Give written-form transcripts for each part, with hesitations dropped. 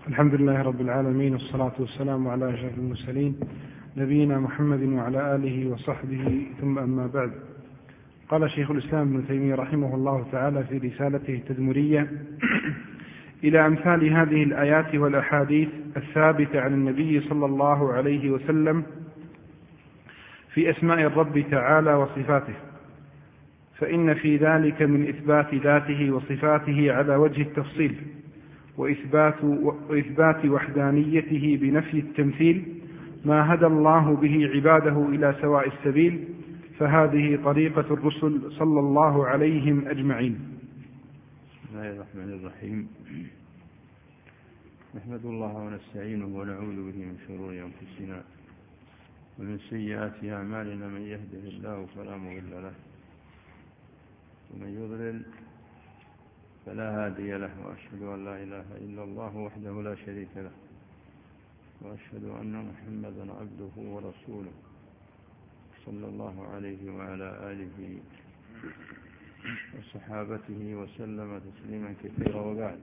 الحمد لله رب العالمين، والصلاة والسلام على أشرف المرسلين نبينا محمد وعلى آله وصحبه، ثم أما بعد. قال شيخ الإسلام ابن تيمية رحمه الله تعالى في رسالته التدمرية: إلى أمثال هذه الآيات والأحاديث الثابتة عن النبي صلى الله عليه وسلم في أسماء الرب تعالى وصفاته، فإن في ذلك من إثبات ذاته وصفاته على وجه التفصيل، وإثبات وحدانيته بنفي التمثيل، ما هدى الله به عباده إلى سواء السبيل، فهذه طريقة الرسل صلى الله عليهم أجمعين. بسم الله الرحمن الرحيم. نحمد الله ونستعينه ونعوذ به من شرور أنفسنا ومن سيئات أعمالنا، من يهده الله فلا مضل له ومن يضلل فلا هادي له، وأشهد أن لا إله إلا الله وحده لا شريك له، وأشهد أن محمدا عبده ورسوله صلى الله عليه وعلى آله وصحابته وسلم تسليما كثيرا. وبعد،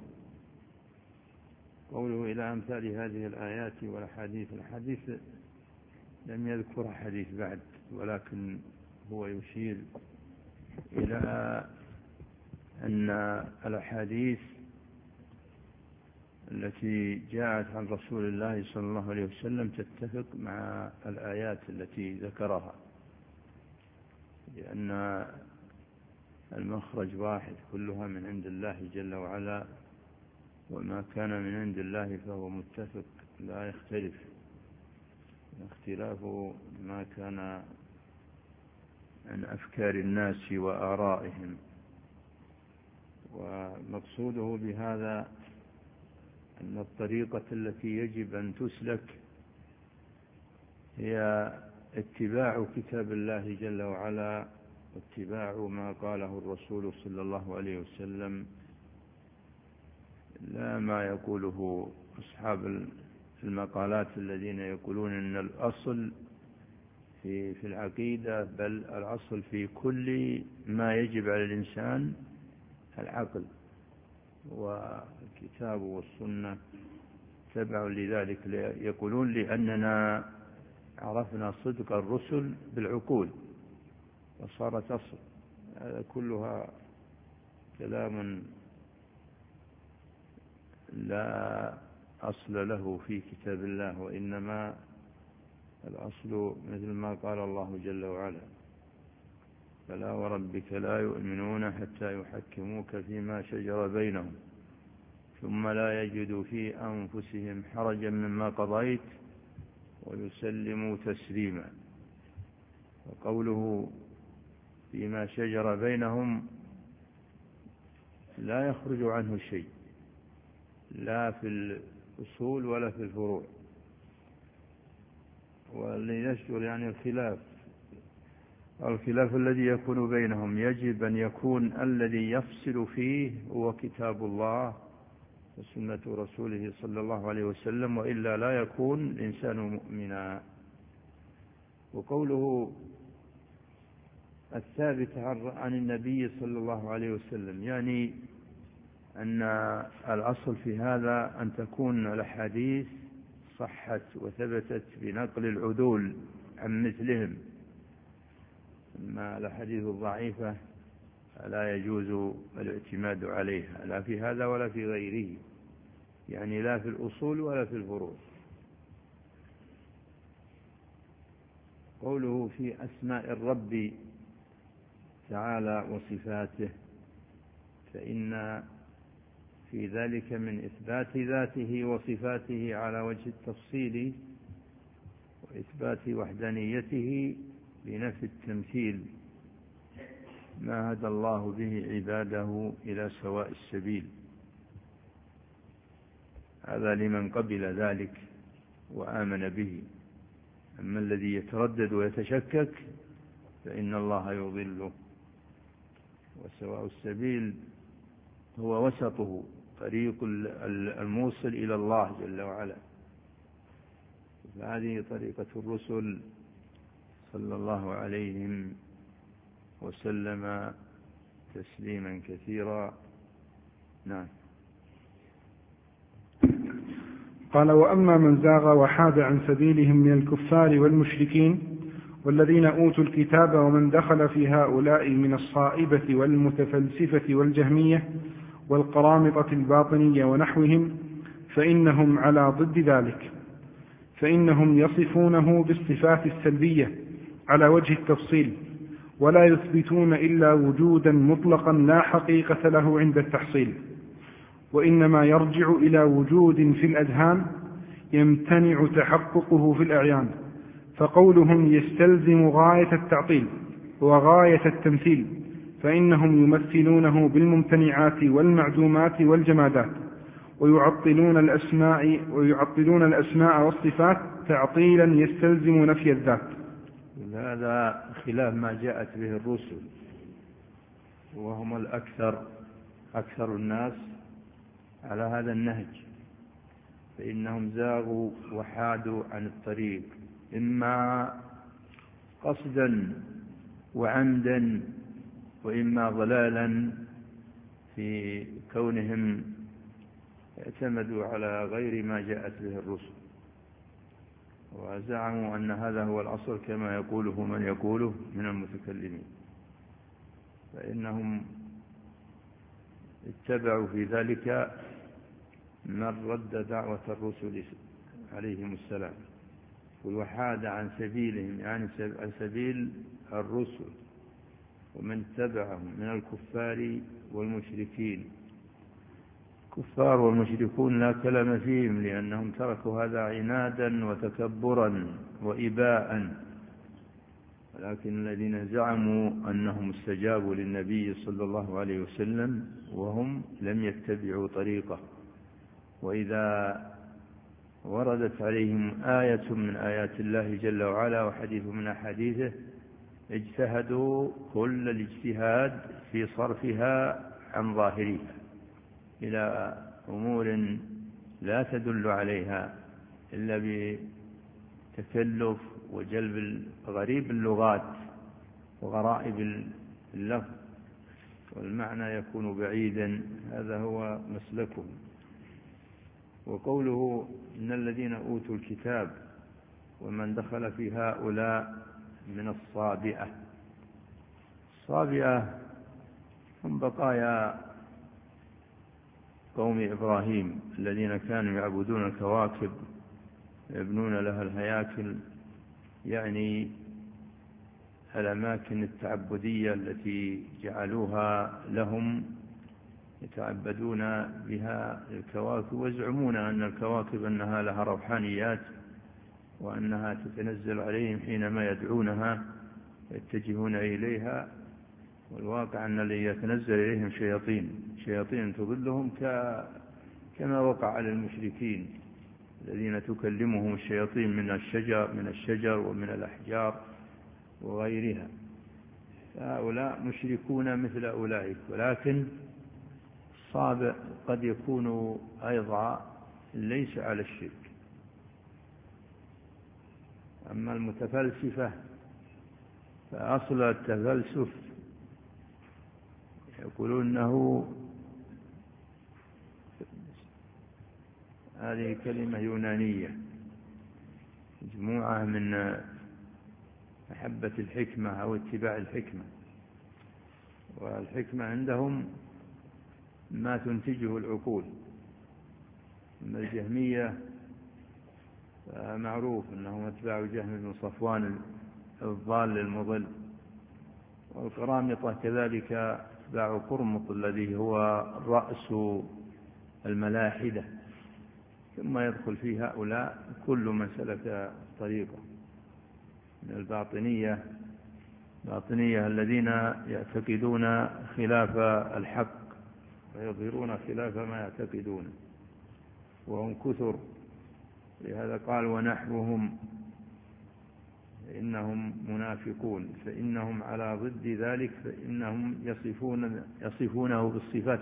قوله إلى أمثال هذه الآيات والأحاديث. الحديث لم يذكر حديث بعد، ولكن هو يشير إلى أن الأحاديث التي جاءت عن رسول الله صلى الله عليه وسلم تتفق مع الآيات التي ذكرها، لأن المخرج واحد، كلها من عند الله جل وعلا، وما كان من عند الله فهو متفق لا يختلف، اختلاف ما كان عن أفكار الناس وآرائهم. ومقصوده بهذا أن الطريقة التي يجب أن تسلك هي اتباع كتاب الله جل وعلا، واتباع ما قاله الرسول صلى الله عليه وسلم، لا ما يقوله أصحاب المقالات الذين يقولون أن الأصل في العقيدة، بل الأصل في كل ما يجب على الإنسان العقل، والكتاب والسنة تبع لذلك. يقولون لأننا عرفنا صدق الرسل بالعقول وصارت أصل. هذا كلها كلام لا أصل له في كتاب الله، وإنما الأصل مثل ما قال الله جل وعلا: فلا وربك لا يؤمنون حتى يحكموك فيما شجر بينهم ثم لا يجدوا في أنفسهم حرجا مما قضيت ويسلموا تسليما. وقوله فيما شجر بينهم لا يخرج عنه شيء، لا في الأصول ولا في الفروع، وليشجر يعني الخلاف الذي يكون بينهم يجب أن يكون الذي يفصل فيه هو كتاب الله وسنة رسوله صلى الله عليه وسلم، وإلا لا يكون الإنسان مؤمنا. وقوله الثابت عن النبي صلى الله عليه وسلم، يعني أن الأصل في هذا أن تكون الأحاديث صحت وثبتت بنقل العدول عن مثلهم. أما الأحاديث الضعيفة لا يجوز الاعتماد عليها، لا في هذا ولا في غيره، يعني لا في الأصول ولا في الفروع. قوله في أسماء الرب تعالى وصفاته، فإن في ذلك من إثبات ذاته وصفاته على وجه التفصيل، وإثبات وحدانيته بنفي التمثيل، ما هدى الله به عباده إلى سواء السبيل. هذا لمن قبل ذلك وآمن به. أما الذي يتردد ويتشكك فإن الله يضله. وسواء السبيل هو وسطه، طريق الموصل إلى الله جل وعلا. فهذه طريقة الرسل صلى الله عليهم وسلم تسليما كثيرا. نعم. قال: وأما من زاغ وحاد عن سبيلهم من الكفار والمشركين والذين أوتوا الكتاب ومن دخل في هؤلاء من الصائبة والمتفلسفة والجهمية والقرامطة الباطنية ونحوهم فإنهم على ضد ذلك، فإنهم يصفونه بالصفات السلبية على وجه التفصيل، ولا يثبتون إلا وجودا مطلقا لا حقيقة له عند التحصيل، وإنما يرجع إلى وجود في الأذهان يمتنع تحققه في الأعيان، فقولهم يستلزم غاية التعطيل وغاية التمثيل، فإنهم يمثلونه بالممتنعات والمعدومات والجمادات، ويعطلون الأسماء والصفات تعطيلا يستلزم نفي الذات. هذا خلاف ما جاءت به الرسل، وهم أكثر الناس على هذا النهج، فإنهم زاغوا وحادوا عن الطريق، إما قصدا وعمدا، وإما ضلالا في كونهم اعتمدوا على غير ما جاءت به الرسل، وزعموا أن هذا هو الأصل كما يقوله من يقوله من المتكلمين، فإنهم اتبعوا في ذلك من رد دعوة الرسل عليهم السلام، وحاد عن سبيلهم يعني عن سبيل الرسل، ومن تبعهم من الكفار والمشركين. الكفار والمشركون لا كلام فيهم، لأنهم تركوا هذا عنادا وتكبرا وإباء، ولكن الذين زعموا أنهم استجابوا للنبي صلى الله عليه وسلم وهم لم يتبعوا طريقه، وإذا وردت عليهم آية من آيات الله جل وعلا وحديث من أحاديثه اجتهدوا كل الاجتهاد في صرفها عن ظاهرها إلى أمور لا تدل عليها إلا بتكلف وجلب غريب اللغات وغرائب اللفظ، والمعنى يكون بعيدا. هذا هو مسلكهم. وقوله إن الذين أوتوا الكتاب ومن دخل في هؤلاء من الصابئة. الصابئة هم بقايا قوم إبراهيم الذين كانوا يعبدون الكواكب يبنون لها الهياكل، يعني الأماكن التعبدية التي جعلوها لهم يتعبدون بها الكواكب، ويزعمون أن الكواكب أنها لها روحانيات وأنها تتنزل عليهم حينما يدعونها يتجهون إليها، والواقع أن الذي يتنزل إليهم شياطين تضلهم كما وقع على المشركين الذين تكلمهم الشياطين من الشجر ومن الأحجار وغيرها. فهؤلاء مشركون مثل أولئك، ولكن الصابئ قد يكون أيضا ليس على الشرك. أما المتفلسفة فأصل التفلسف يقولون أنه هذه كلمة يونانية مجموعة من محبة الحكمة أو اتباع الحكمة، والحكمة عندهم ما تنتجه العقول. أما الجهمية فمعروف أنهم اتباع جهم بن صفوان الضال المضل، والقرامطة كذلك اتباع قرمط الذي هو رأس الملاحدة. ثم يدخل في هؤلاء كل من سلك طريقه من الباطنية الذين يعتقدون خلاف الحق ويظهرون خلاف ما يعتقدون، وهم كثر. لهذا قال ونحوهم إنهم منافقون، فإنهم على ضد ذلك، فإنهم يصفونه بالصفات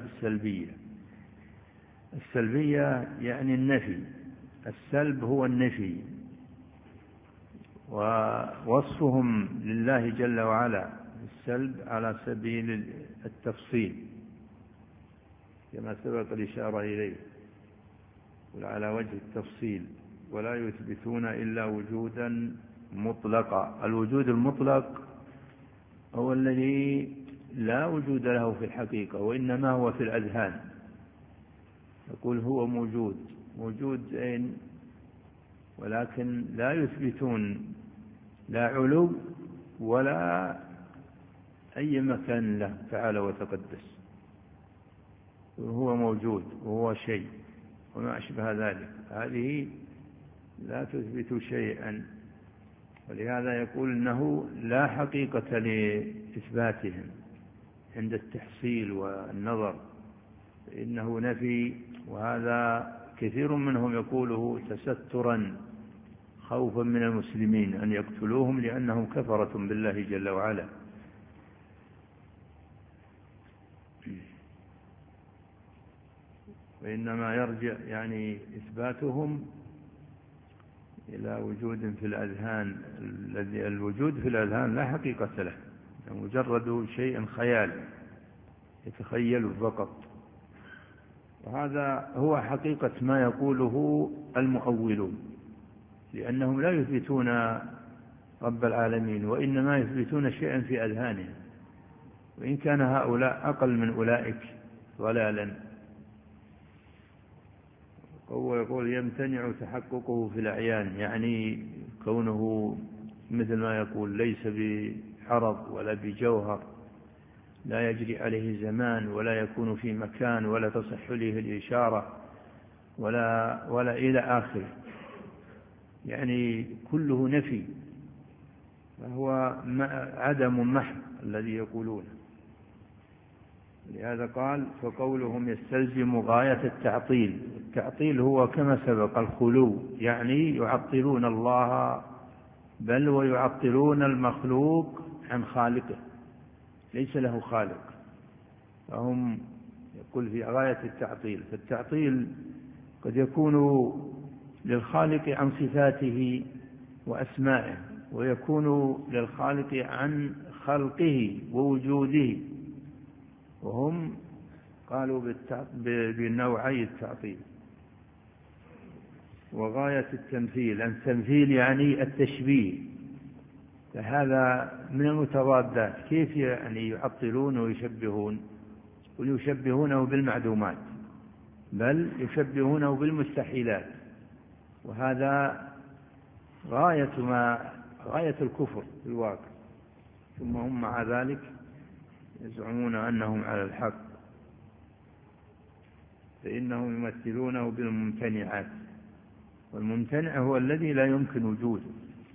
السلبية يعني النفي. السلب هو النفي، ووصفهم لله جل وعلا السلب على سبيل التفصيل كما سبق الإشارة إليه. على وجه التفصيل، ولا يثبتون إلا وجودا مطلقا. الوجود المطلق هو الذي لا وجود له في الحقيقة، وإنما هو في الأذهان. يقول هو موجود أين، ولكن لا يثبتون لا علو ولا أي مكان له تعالى وتقدس. هو موجود وهو شيء وما أشبه ذلك، هذه لا تثبت شيئا. ولهذا يقول إنه لا حقيقة لإثباتهم عند التحصيل والنظر، إنه نفي. وهذا كثير منهم يقوله تسترا خوفا من المسلمين أن يقتلوهم لأنهم كفرة بالله جل وعلا. وإنما يرجع يعني إثباتهم إلى وجود في الأذهان. الوجود في الأذهان لا حقيقة له، مجرد شيء خيال يتخيل فقط. وهذا هو حقيقة ما يقوله المؤولون، لأنهم لا يثبتون رب العالمين، وإنما يثبتون شيئا في أذهانهم، وإن كان هؤلاء أقل من أولئك ضلالا. هو يقول يمتنع تحققه في الأعيان، يعني كونه مثل ما يقول ليس بعرض ولا بجوهر، لا يجري عليه زمان ولا يكون في مكان ولا تصح له الإشارة ولا إلى آخره، يعني كله نفي، فهو عدم محض الذي يقولونه. لهذا قال فقولهم يستلزم غاية التعطيل. التعطيل هو كما سبق الخلو، يعني يعطلون الله بل ويعطلون المخلوق عن خالقه، ليس له خالق، فهم يقول في غاية التعطيل. فالتعطيل قد يكون للخالق عن صفاته وأسمائه، ويكون للخالق عن خلقه ووجوده، وهم قالوا بنوعي التعطيل. وغاية التمثيل، التمثيل يعني التشبيه، فهذا من المتضادات. كيف يعني يعطلون ويشبهون؟ ويشبهونه بالمعدومات، بل يشبهونه بالمستحيلات، وهذا غاية الكفر في الواقع. ثم هم مع ذلك يزعمون أنهم على الحق، فإنهم يمثلونه بالممتنعات، والممتنع هو الذي لا يمكن وجوده.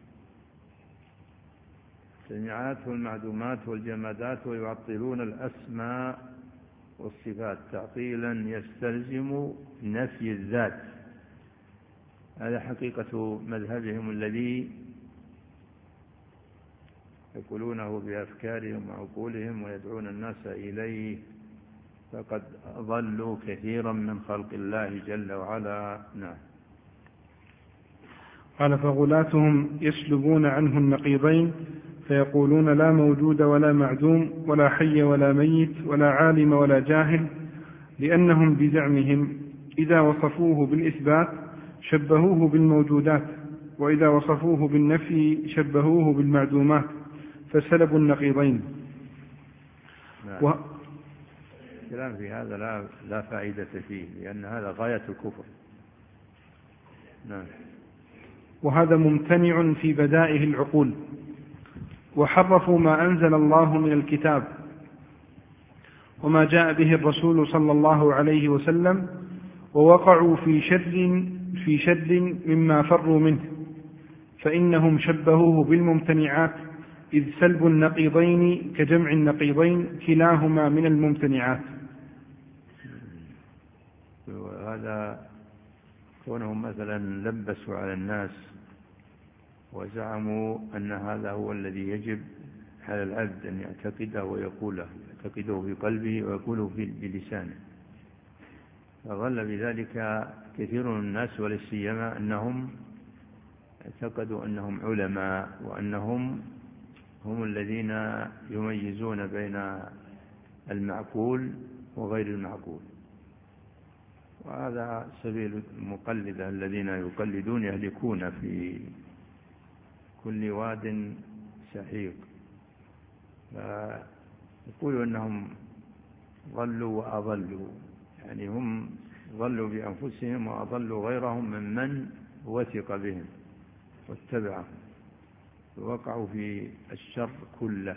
الممتنعات والمعدومات والجمادات، ويعطلون الأسماء والصفات تعطيلا يستلزم نفي الذات. هذا حقيقة مذهبهم الذي يقولونه بأفكارهم وعقولهم ويدعون الناس إليه، فقد ضلوا كثيرا من خلق الله جل وعلا. نعم. قال فغلاتهم يسلبون عنه النقيضين، فيقولون لا موجود ولا معدوم ولا حي ولا ميت ولا عالم ولا جاهل، لأنهم بزعمهم إذا وصفوه بالإثبات شبهوه بالموجودات، وإذا وصفوه بالنفي شبهوه بالمعدومات، فسلبوا النقيضين. الكلام في هذا لا فائدة فيه، لأن هذا غاية الكفر. نعم. وهذا ممتنع في بدائه العقول، وحرفوا ما أنزل الله من الكتاب وما جاء به الرسول صلى الله عليه وسلم، ووقعوا في شر مما فروا منه، فإنهم شبهوه بالممتنعات، إذ سلب النقيضين كجمع النقيضين كلاهما من الممتنعات. وهذا كونهم مثلا لبسوا على الناس وزعموا أن هذا هو الذي يجب على العبد أن يعتقده ويقوله، يعتقده في قلبه ويقوله بلسانه، فظل بذلك كثير من الناس، ولا سيما أنهم اعتقدوا أنهم علماء، وأنهم هم الذين يميزون بين المعقول وغير المعقول. وهذا سبيل المقلدة الذين يقلدون يهلكون في كل واد سحيق. يقولوا أنهم ضلوا وأضلوا، يعني هم ضلوا بأنفسهم وأضلوا غيرهم ممن وثق بهم واتبعهم، ووقعوا في الشر كله.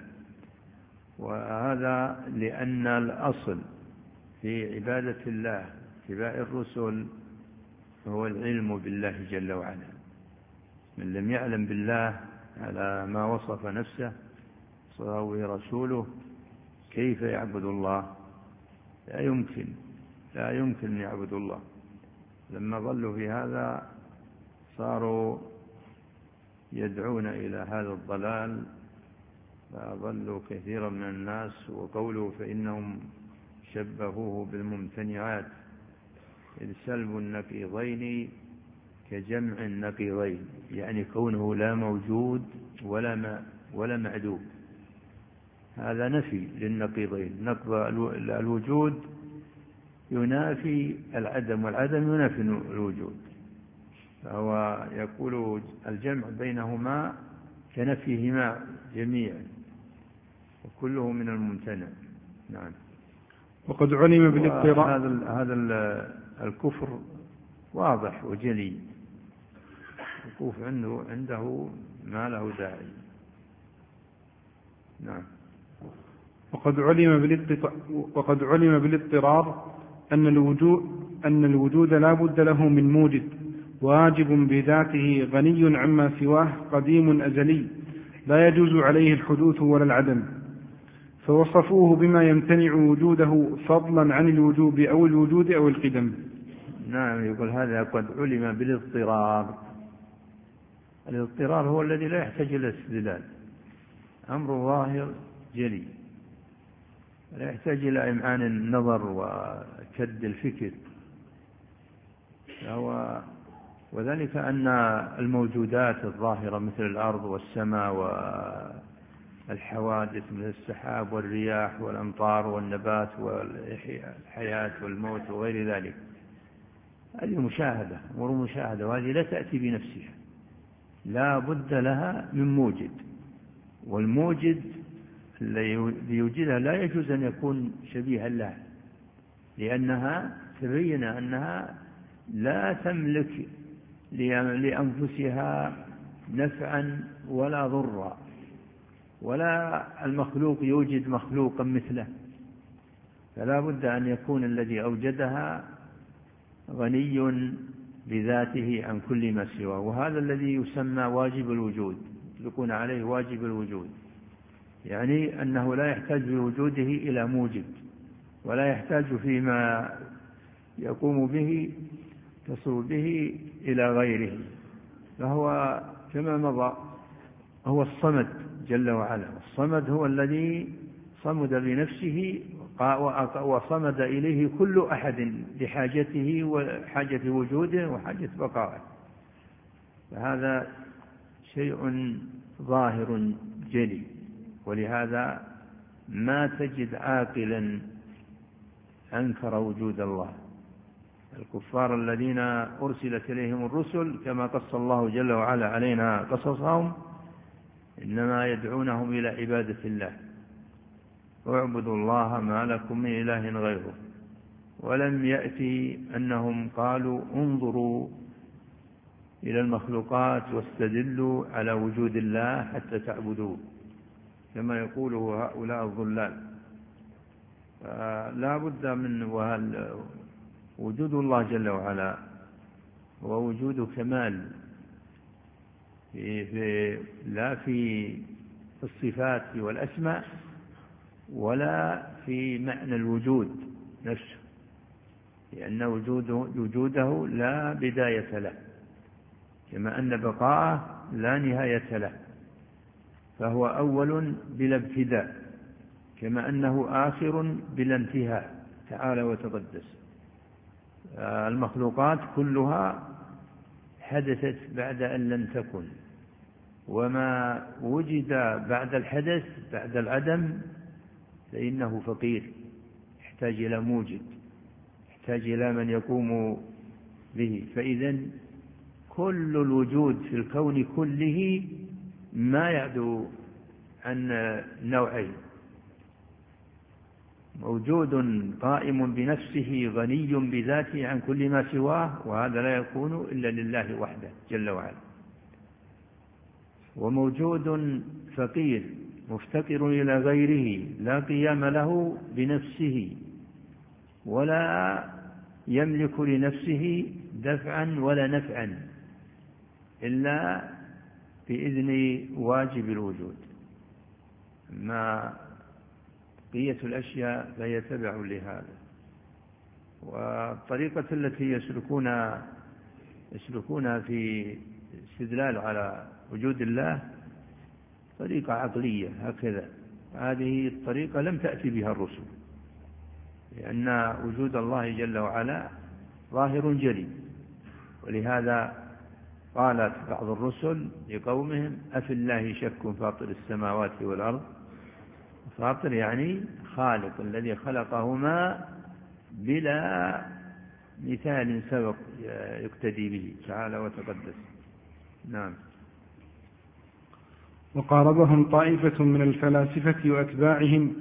وهذا لأن الأصل في عبادة الله اتباع الرسل هو العلم بالله جل وعلا. من لم يعلم بالله على ما وصف نفسه صلى رسوله كيف يعبد الله؟ لا يمكن أن يعبد الله. لما ضلوا في هذا صاروا يدعون إلى هذا الضلال، فضلوا كثيرا من الناس. وقوله فإنهم شبهوه بالممتنعات، إذ سلب النقيضين كجمع النقيضين، يعني كونه لا موجود ولا معدوم. هذا نفي للنقيضين. نقض الوجود ينافي العدم، والعدم ينافي الوجود، فهو يقول الجمع بينهما كنفيهما جميعا، وكله من الممتنع. نعم. وقد علم بالاضطرار هذا الكفر واضح وجلي، الوقوف عنده ما له داعي. نعم. وقد علم بالاضطرار أن الوجود لا بد له من موجد واجب بذاته غني عما سواه قديم أزلي لا يجوز عليه الحدوث ولا العدم، فوصفوه بما يمتنع وجوده فضلا عن الوجوب أو الوجود أو القدم. نعم. يقول هذا قد علم بالاضطرار. الاضطرار هو الذي لا يحتاج إلى استدلال، أمر ظاهر جلي لا يحتاج إلى إمعان النظر وكد الفكر. وذلك أن الموجودات الظاهرة مثل الأرض والسماء والحوادث مثل السحاب والرياح والأمطار والنبات والحياة والموت وغير ذلك، هذه مشاهدة، أمور مشاهدة، وهذه لا تأتي بنفسها، لا بد لها من موجد. والموجد الذي يوجدها لا يجوز أن يكون شبيها لها، لأنها تبين أنها لا تملك لأنفسها نفعا ولا ضرا، ولا المخلوق يوجد مخلوقا مثله، فلا بد أن يكون الذي أوجدها غني بذاته عن كل ما سواه. وهذا الذي يسمى واجب الوجود، يطلقون عليه واجب الوجود، يعني أنه لا يحتاج بوجوده إلى موجب، ولا يحتاج فيما يقوم به تصل به إلى غيره، فهو كما مضى هو الصمد جل وعلا. الصمد هو الذي صمد بنفسه وصمد إليه كل أحد لحاجته وحاجة وجوده وحاجة بقائه، فهذا شيء ظاهر جلي. ولهذا ما تجد عاقلا أنكر وجود الله. الكفار الذين أرسلت إليهم الرسل كما قص الله جل وعلا علينا قصصهم إنما يدعونهم إلى عبادة الله، واعبدوا الله ما لكم من إله غيره. ولم يأتي أنهم قالوا انظروا إلى المخلوقات واستدلوا على وجود الله حتى تعبدوه كما يقوله هؤلاء الضلال. لا بد من وجود الله جل وعلا هو وجود كمال لا في الصفات والأسماء ولا في معنى الوجود نفسه، لأن وجوده لا بداية له، كما أن بقاءه لا نهاية له، فهو أول بلا ابتداء، كما أنه آخر بلا انتهاء تعالى وتقدس. المخلوقات كلها حدثت بعد أن لم تكن، وما وجد بعد الحدث بعد العدم فإنه فقير، يحتاج إلى موجد، يحتاج إلى من يقوم به. فإذا كل الوجود في الكون كله ما يعدو عن نوعين: موجود قائم بنفسه غني بذاته عن كل ما سواه، وهذا لا يكون إلا لله وحده جل وعلا، وموجود فقير مفتقر إلى غيره لا قيام له بنفسه ولا يملك لنفسه دفعا ولا نفعا إلا بإذن واجب الوجود. ما بقية الأشياء فهي تبع لهذا. والطريقة التي يسلكونها في استدلال على وجود الله طريقة عقلية هكذا. هذه الطريقة لم تأتي بها الرسل، لأن وجود الله جل وعلا ظاهر جلي. ولهذا قالت بعض الرسل لقومهم: أفي الله شك فاطر السماوات والأرض. فاطر يعني خالق، الذي خلقهما بلا مثال سبق يقتدي به تعالى وتقدس. نعم. وقاربهم طائفة من الفلاسفة وأتباعهم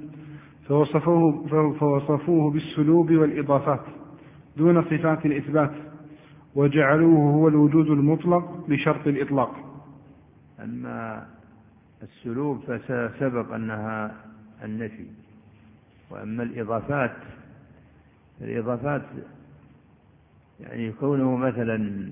فوصفوه بالسلوب والإضافات دون صفات الإثبات، وجعلوه هو الوجود المطلق بشرط الإطلاق. أما السلوب فسبق أنها النفي. وأما الإضافات يعني كونه مثلا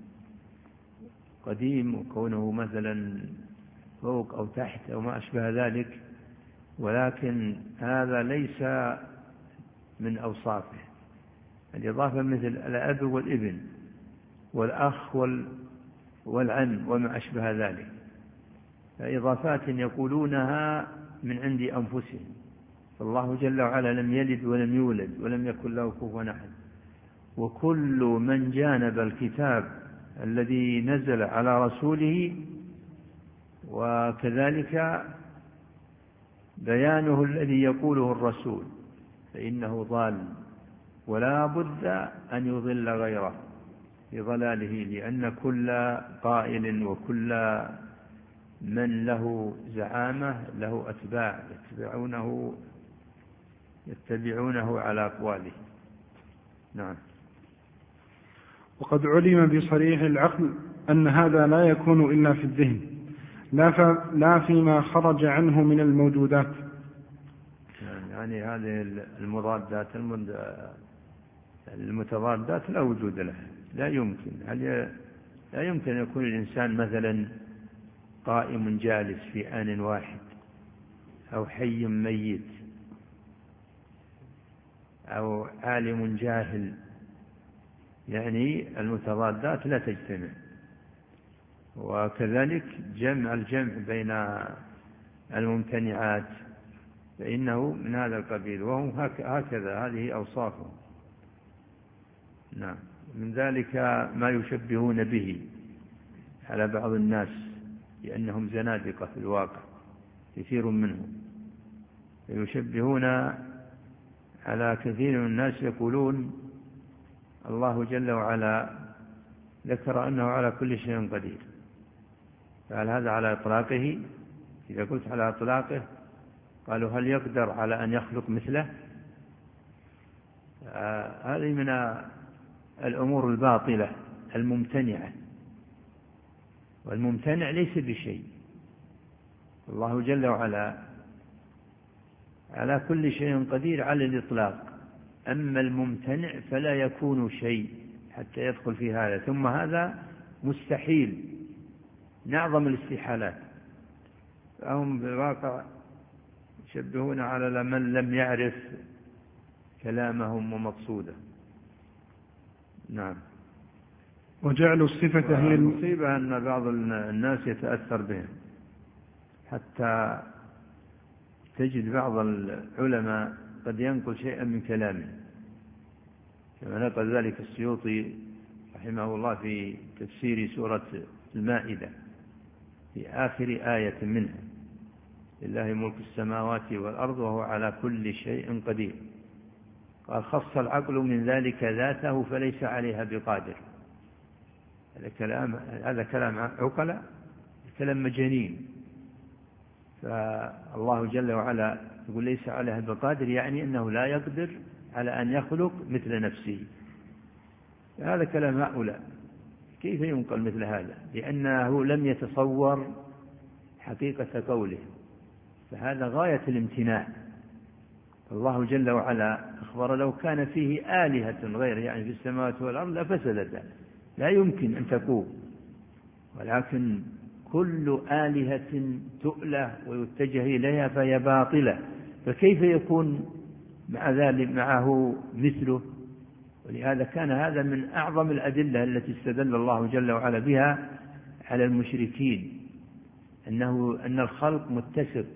قديم، وكونه مثلا فوق أو تحت أو ما أشبه ذلك، ولكن هذا ليس من أوصافه. الإضافة مثل الأب والابن والأخ والعم وما أشبه ذلك، إضافات يقولونها من عند أنفسهم. فالله جل وعلا لم يلد ولم يولد ولم يكن له كفوا أحد. وكل من جانب الكتاب الذي نزل على رسوله وكذلك بيانه الذي يقوله الرسول فإنه ضال، ولا بد أن يضل غيره بضلاله، لأن كل قائل وكل من له زعامة له أتباع يتبعونه على أقواله. نعم. وقد علم بصريح العقل أن هذا لا يكون إلا في الذهن، لا فيما خرج عنه من الموجودات. يعني هذه المضادات المتضادات لا وجود لها، لا يمكن أن يكون الإنسان مثلا قائم جالس في آن واحد، أو حي ميت، أو عالم جاهل. يعني المتضادات لا تجتمع. وكذلك الجمع بين الممتنعات فإنه من هذا القبيل، وهم هكذا، هذه أوصافهم. نعم. من ذلك ما يشبهون به على بعض الناس لأنهم زنادقة في الواقع، كثير منهم يشبهون على كثير من الناس، يقولون الله جل وعلا ذكر أنه على كل شيء قدير، فهل هذا على إطلاقه؟ إذا قلت على إطلاقه قالوا هل يقدر على أن يخلق مثله؟ هذه من الأمور الباطلة الممتنعة، والممتنع ليس بشيء. الله جل وعلا على كل شيء قدير على الإطلاق، أما الممتنع فلا يكون شيء حتى يدخل في هذا، ثم هذا مستحيل، نعظم الاستحالات. فهم بالواقع يشبهون على من لم يعرف كلامهم ومقصوده. نعم. وجعلوا الصفة هي المصيبة أن بعض الناس يتأثر بهم، حتى تجد بعض العلماء قد ينقل شيئا من كلامه، كما نقل ذلك السيوطي رحمه الله في تفسير سورة المائدة في آخر آية منها: لله ملك السماوات والأرض وهو على كل شيء قدير. قال خص العقل من ذلك ذاته فليس عليها بقادر. هذا كلام عقلاء، كلام مجانين. فالله جل وعلا يقول ليس عليها بقادر، يعني أنه لا يقدر على أن يخلق مثل نفسه. هذا كلام هؤلاء، كيف ينقل مثل هذا؟ لأنه لم يتصور حقيقة قوله، فهذا غاية الامتناع. الله جل وعلا أخبر لو كان فيه آلهة غير، يعني في السماوات والأرض، لفسدتا، لا يمكن أن تكون. ولكن كل آلهة تؤله ويتجه إليها فهي باطلة، فكيف يكون مع ذلك معه مثله؟ ولهذا كان هذا من أعظم الأدلة التي استدل الله جل وعلا بها على المشركين، أن الخلق متسق،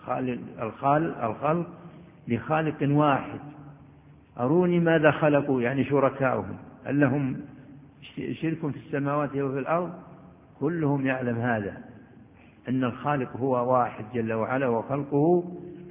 الخلق لخالق واحد. أروني ماذا خلقوا، يعني شركاؤهم، هل لهم شرك في السماوات وفي الأرض؟ كلهم يعلم هذا، أن الخالق هو واحد جل وعلا، وخلقه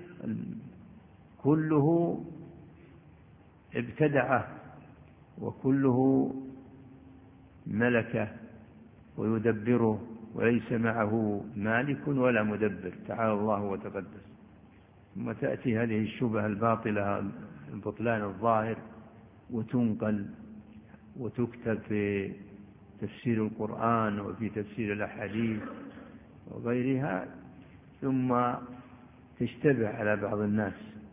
كله ابتدعه، وكله ملكه ويدبره، وليس معه مالك ولا مدبر، تعالى الله وتقدس. ثم تأتي هذه الشبهة الباطلة، البطلان الظاهر، وتنقل وتكتب في تفسير القرآن وفي تفسير الأحاديث وغيرها، ثم تشتبه على بعض الناس.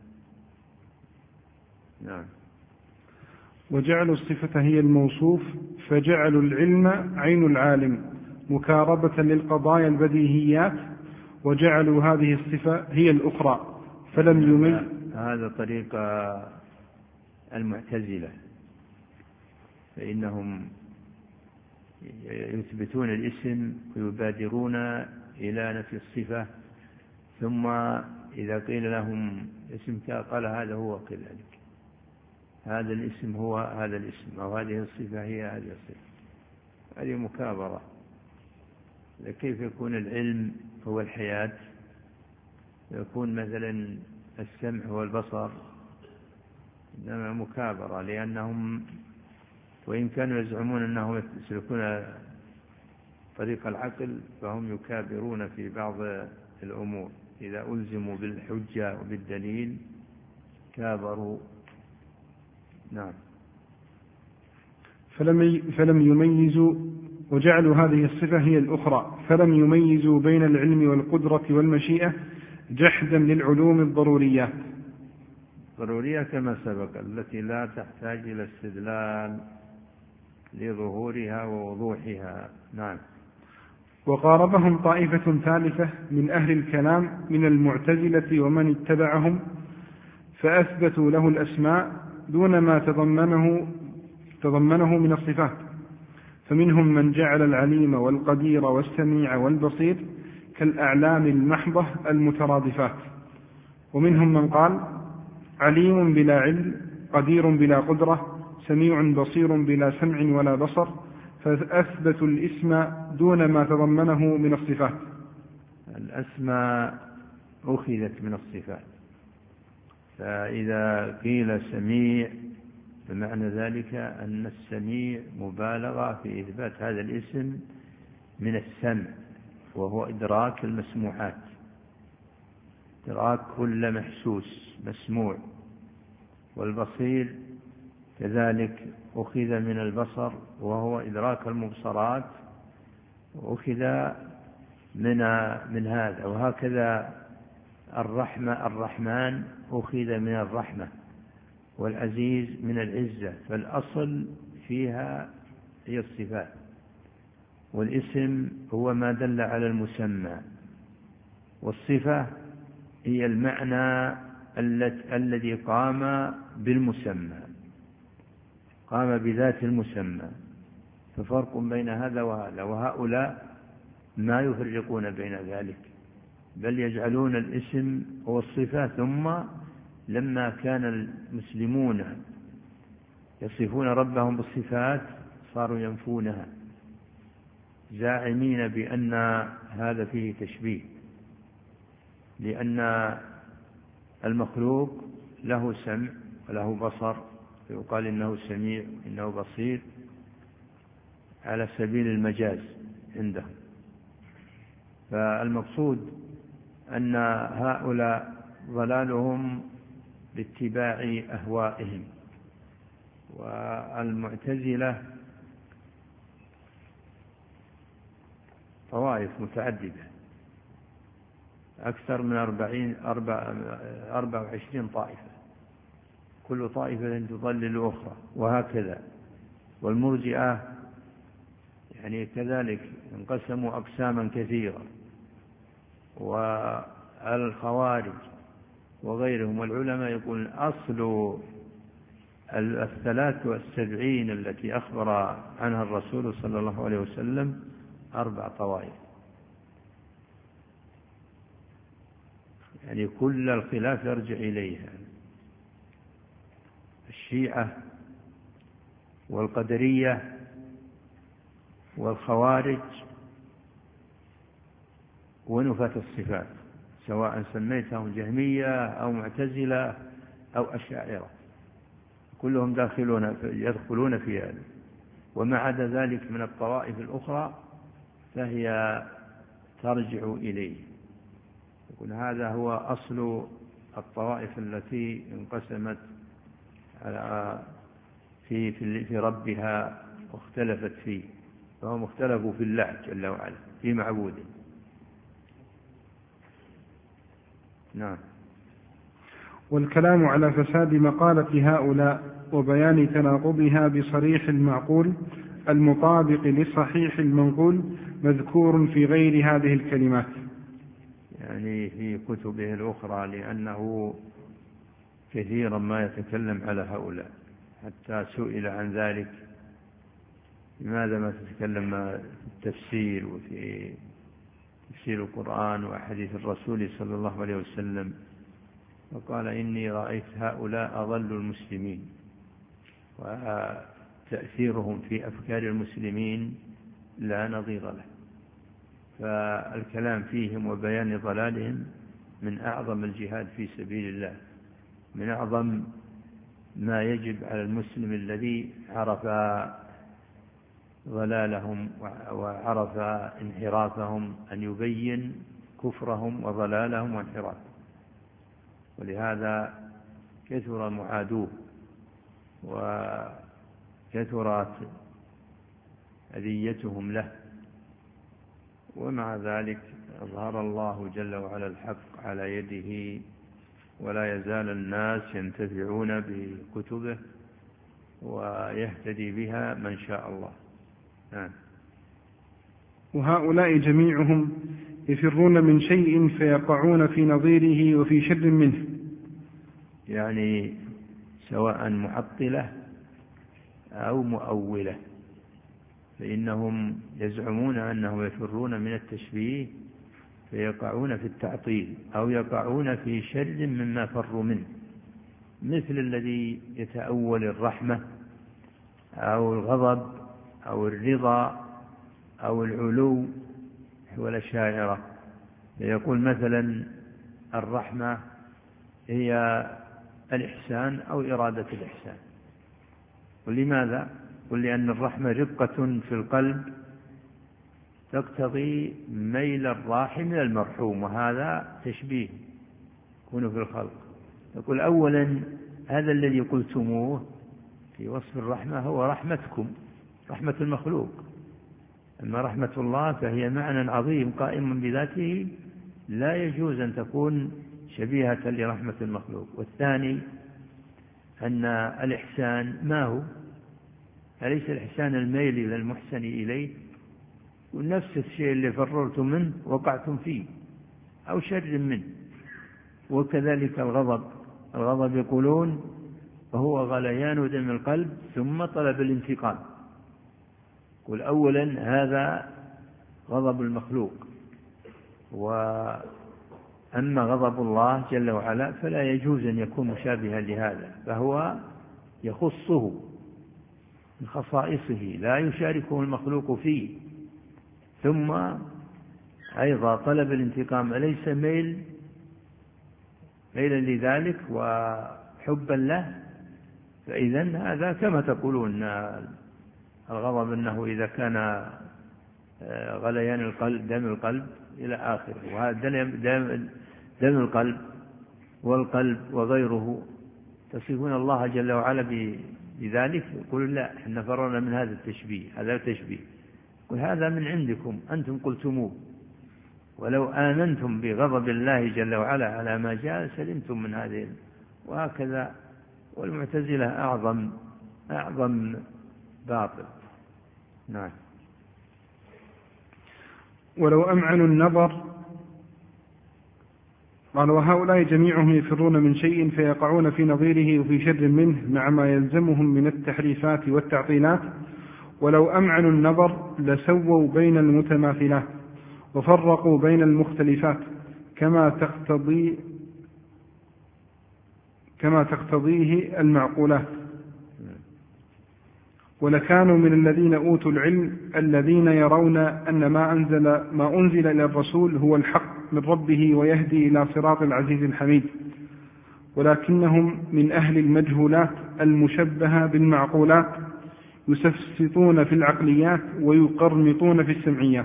نعم. وجعلوا الصفة هي الموصوف، فجعلوا العلم عين العالم مكاربة للقضايا البديهيات، وجعلوا هذه الصفة هي الأخرى فلم يميز. هذا طريق المعتزلة، فإنهم يثبتون الاسم ويبادرون إلى نفي الصفة، ثم إذا قيل لهم اسم قال هذا هو كذلك، هذا الاسم هو هذا الاسم، أو هذه الصفة هي هذه الصفة. هذه مكابرة. كيف يكون العلم هو الحياة، يكون مثلا السمع هو البصر؟ إنما مكابرة، لأنهم وإن كانوا يزعمون أنهم يسلكون طريق العقل، فهم يكابرون في بعض الأمور. إذا ألزموا بالحجة وبالدليل كابروا. نعم. فلم يميزوا، وجعلوا هذه الصفة هي الأخرى فلم يميزوا بين العلم والقدرة والمشيئة، جحدا للعلوم الضروريات. ضرورية كما سبق، التي لا تحتاج إلى استدلال لظهورها ووضوحها. نعم. وقاربهم طائفة ثالثة من أهل الكلام من المعتزلة ومن اتبعهم، فأثبتوا له الأسماء دون ما تضمنه من الصفات، فمنهم من جعل العليم والقدير والسميع والبصير كالأعلام المحضة المترادفات، ومنهم من قال عليم بلا علم، قدير بلا قدرة، سميع بصير بلا سمع ولا بصر، فأثبتوا الاسم دون ما تضمنه من الصفات. الأسماء أخذت من الصفات، فإذا قيل سميع فمعنى ذلك أن السميع مبالغة في إثبات هذا الاسم من السمع، وهو إدراك المسموعات، إدراك كل محسوس مسموع. والبصير كذلك أخذ من البصر، وهو إدراك المبصرات، وأخذ من هذا. وهكذا الرحمن أخذ من الرحمة، والعزيز من العزة. فالأصل فيها هي الصفات، والاسم هو ما دل على المسمى، والصفة هي المعنى الذي قام بالمسمى، قام بذات المسمى. ففرق بين هذا وهذا، وهؤلاء ما يفرقون بين ذلك، بل يجعلون الاسم هو الصفة، ثم لما كان المسلمون يصفون ربهم بالصفات صاروا ينفونها، زاعمين بأن هذا فيه تشبيه، لأن المخلوق له سمع له بصر فيقال إنه سميع إنه بصير على سبيل المجاز عندهم. فالمقصود أن هؤلاء ضلالهم باتباع أهوائهم، والمعتزلة طوائف متعددة أكثر من 24 طائفة، كل طائفة تضلل الأخرى، وهكذا. والمرجئة يعني كذلك انقسموا أقساما كثيرة، والخوارج وغيرهم. والعلماء يقول أصل 73 التي أخبر عنها الرسول صلى الله عليه وسلم 4 طوائف، يعني كل الخلاف يرجع إليها: الشيعة والقدرية والخوارج ونفاة الصفات، سواء سميتهم جهمية أو معتزلة أو أشاعرة، كلهم يدخلون في هذا. وما عدا ذلك من الطوائف الأخرى فهي ترجع إليه. يقول هذا هو أصل الطوائف التي انقسمت في ربها واختلفت فيه، فهم اختلفوا في الله جل وعلا في معبوده. نعم. والكلام على فساد مقالة هؤلاء وبيان تناقضها بصريح المعقول المطابق لصحيح المنقول مذكور في غير هذه الكلمات، يعني في كتبه الأخرى، لأنه كثيرا ما يتكلم على هؤلاء، حتى سئل عن ذلك: لماذا ما تتكلم في التفسير وفي تفسير القرآن وأحاديث الرسول صلى الله عليه وسلم؟ فقال: إني رأيت هؤلاء أضل المسلمين، وتأثيرهم في أفكار المسلمين لا نظير له. فالكلام فيهم وبيان ضلالهم من أعظم الجهاد في سبيل الله، من أعظم ما يجب على المسلم الذي عرف ضلالهم وعرف انحرافهم أن يبين كفرهم وضلالهم وانحرافهم. ولهذا كثر معادوه وكثرت أذيتهم له، ومع ذلك أظهر الله جل وعلا الحق على يده، ولا يزال الناس ينتفعون بكتبه ويهتدي بها من شاء الله. نعم. وهؤلاء جميعهم يفرون من شيء فيقعون في نظيره وفي شر منه، يعني سواء معطلة أو مؤولة، فإنهم يزعمون أنهم يفرون من التشبيه فيقعون في التعطيل، أو يقعون في شر مما فروا منه، مثل الذي يتأول الرحمة أو الغضب أو الرضا أو العلو والأشاعرة. يقول مثلا الرحمة هي الإحسان أو إرادة الإحسان. ولماذا؟ لأن الرحمة رقة في القلب تقتضي ميل الراحم إلى المرحوم، وهذا تشبيه يكون في الخلق. يقول أولا هذا الذي قلتموه في وصف الرحمة هو رحمتكم، رحمة المخلوق. أما رحمة الله فهي معنى عظيم قائم بذاته، لا يجوز أن تكون شبيهة لرحمة المخلوق. والثاني أن الإحسان ما هو؟ أليس الإحسان الميل إلى المحسن إليه؟ ونفس الشيء اللي فررتم منه وقعتم فيه أو شر منه. وكذلك الغضب يقولون وهو غليان دم القلب ثم طلب الانتقام. قل أولا هذا غضب المخلوق، وأما غضب الله جل وعلا فلا يجوز أن يكون مشابها لهذا، فهو يخصه من خصائصه لا يشاركه المخلوق فيه. ثم أيضا طلب الانتقام أليس ميلا لذلك وحبا له؟ فإذا هذا كما تقولون الغضب أنه إذا كان غليان القلب دم القلب إلى آخره، وهذا دم القلب والقلب وغيره تصفون الله جل وعلا بذلك، يقول لا احنا فررنا من هذا التشبيه، هذا تشبيه، يقول هذا من عندكم أنتم قلتموه، ولو آمنتم بغضب الله جل وعلا على ما جاء سلمتم من هذه. وهكذا. والمعتزلة أعظم باطل. نعم. ولو أمعنوا النظر، قال وهؤلاء جميعهم يفرون من شيء فيقعون في نظيره وفي شر منه مع ما يلزمهم من التحريفات والتعطيلات. ولو أمعنوا النظر لسووا بين المتماثلات وفرقوا بين المختلفات كما تقتضيه المعقولات، ولكانوا من الذين أوتوا العلم الذين يرون أن ما أنزل إلى الرسول هو الحق من ربه ويهدي إلى صراط العزيز الحميد، ولكنهم من أهل المجهولات المشبهة بالمعقولات يسفسطون في العقليات ويقرمطون في السمعيات.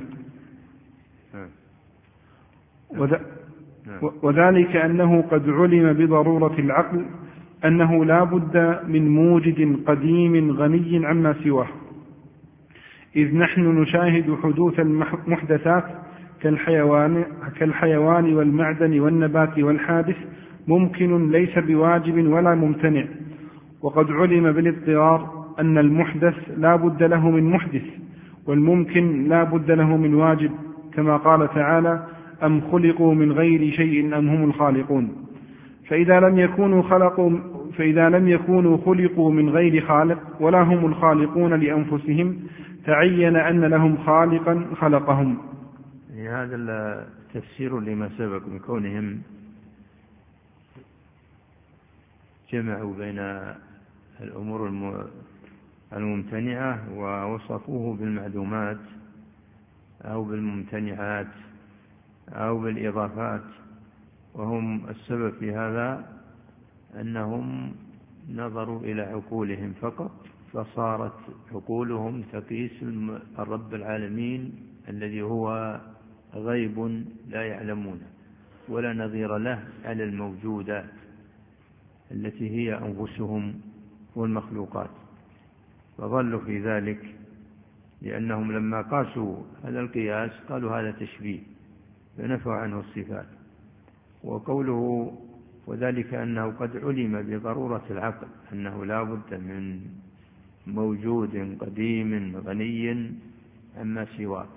وذلك أنه قد علم بضرورة العقل أنه لا بد من موجد قديم غني عما سواه، إذ نحن نشاهد حدوث المحدثات كالحيوان والمعدن والنبات والحادث ممكن ليس بواجب ولا ممتنع، وقد علم بالاضطرار أن المحدث لا بد له من محدث والممكن لا بد له من واجب، كما قال تعالى أم خلقوا من غير شيء أم هم الخالقون. فإذا لم يكونوا خلقوا من غير خالق ولا هم الخالقون لأنفسهم تعين أن لهم خالقا خلقهم. هذا التفسير لما سبق من كونهم جمعوا بين الأمور الممتنعة ووصفوه بالمعدومات أو بالممتنعات أو بالإضافات، وهم السبب في هذا أنهم نظروا إلى عقولهم فقط، فصارت عقولهم تقيس الرب العالمين الذي هو غيب لا يعلمونه ولا نظير له على الموجودات التي هي أنفسهم والمخلوقات، فظلوا في ذلك لأنهم لما قاسوا هذا القياس قالوا هذا تشبيه فنفوا عنه الصفات. وقوله وذلك أنه قد علم بضرورة العقل أنه لا بد من موجود قديم غني عما سواه،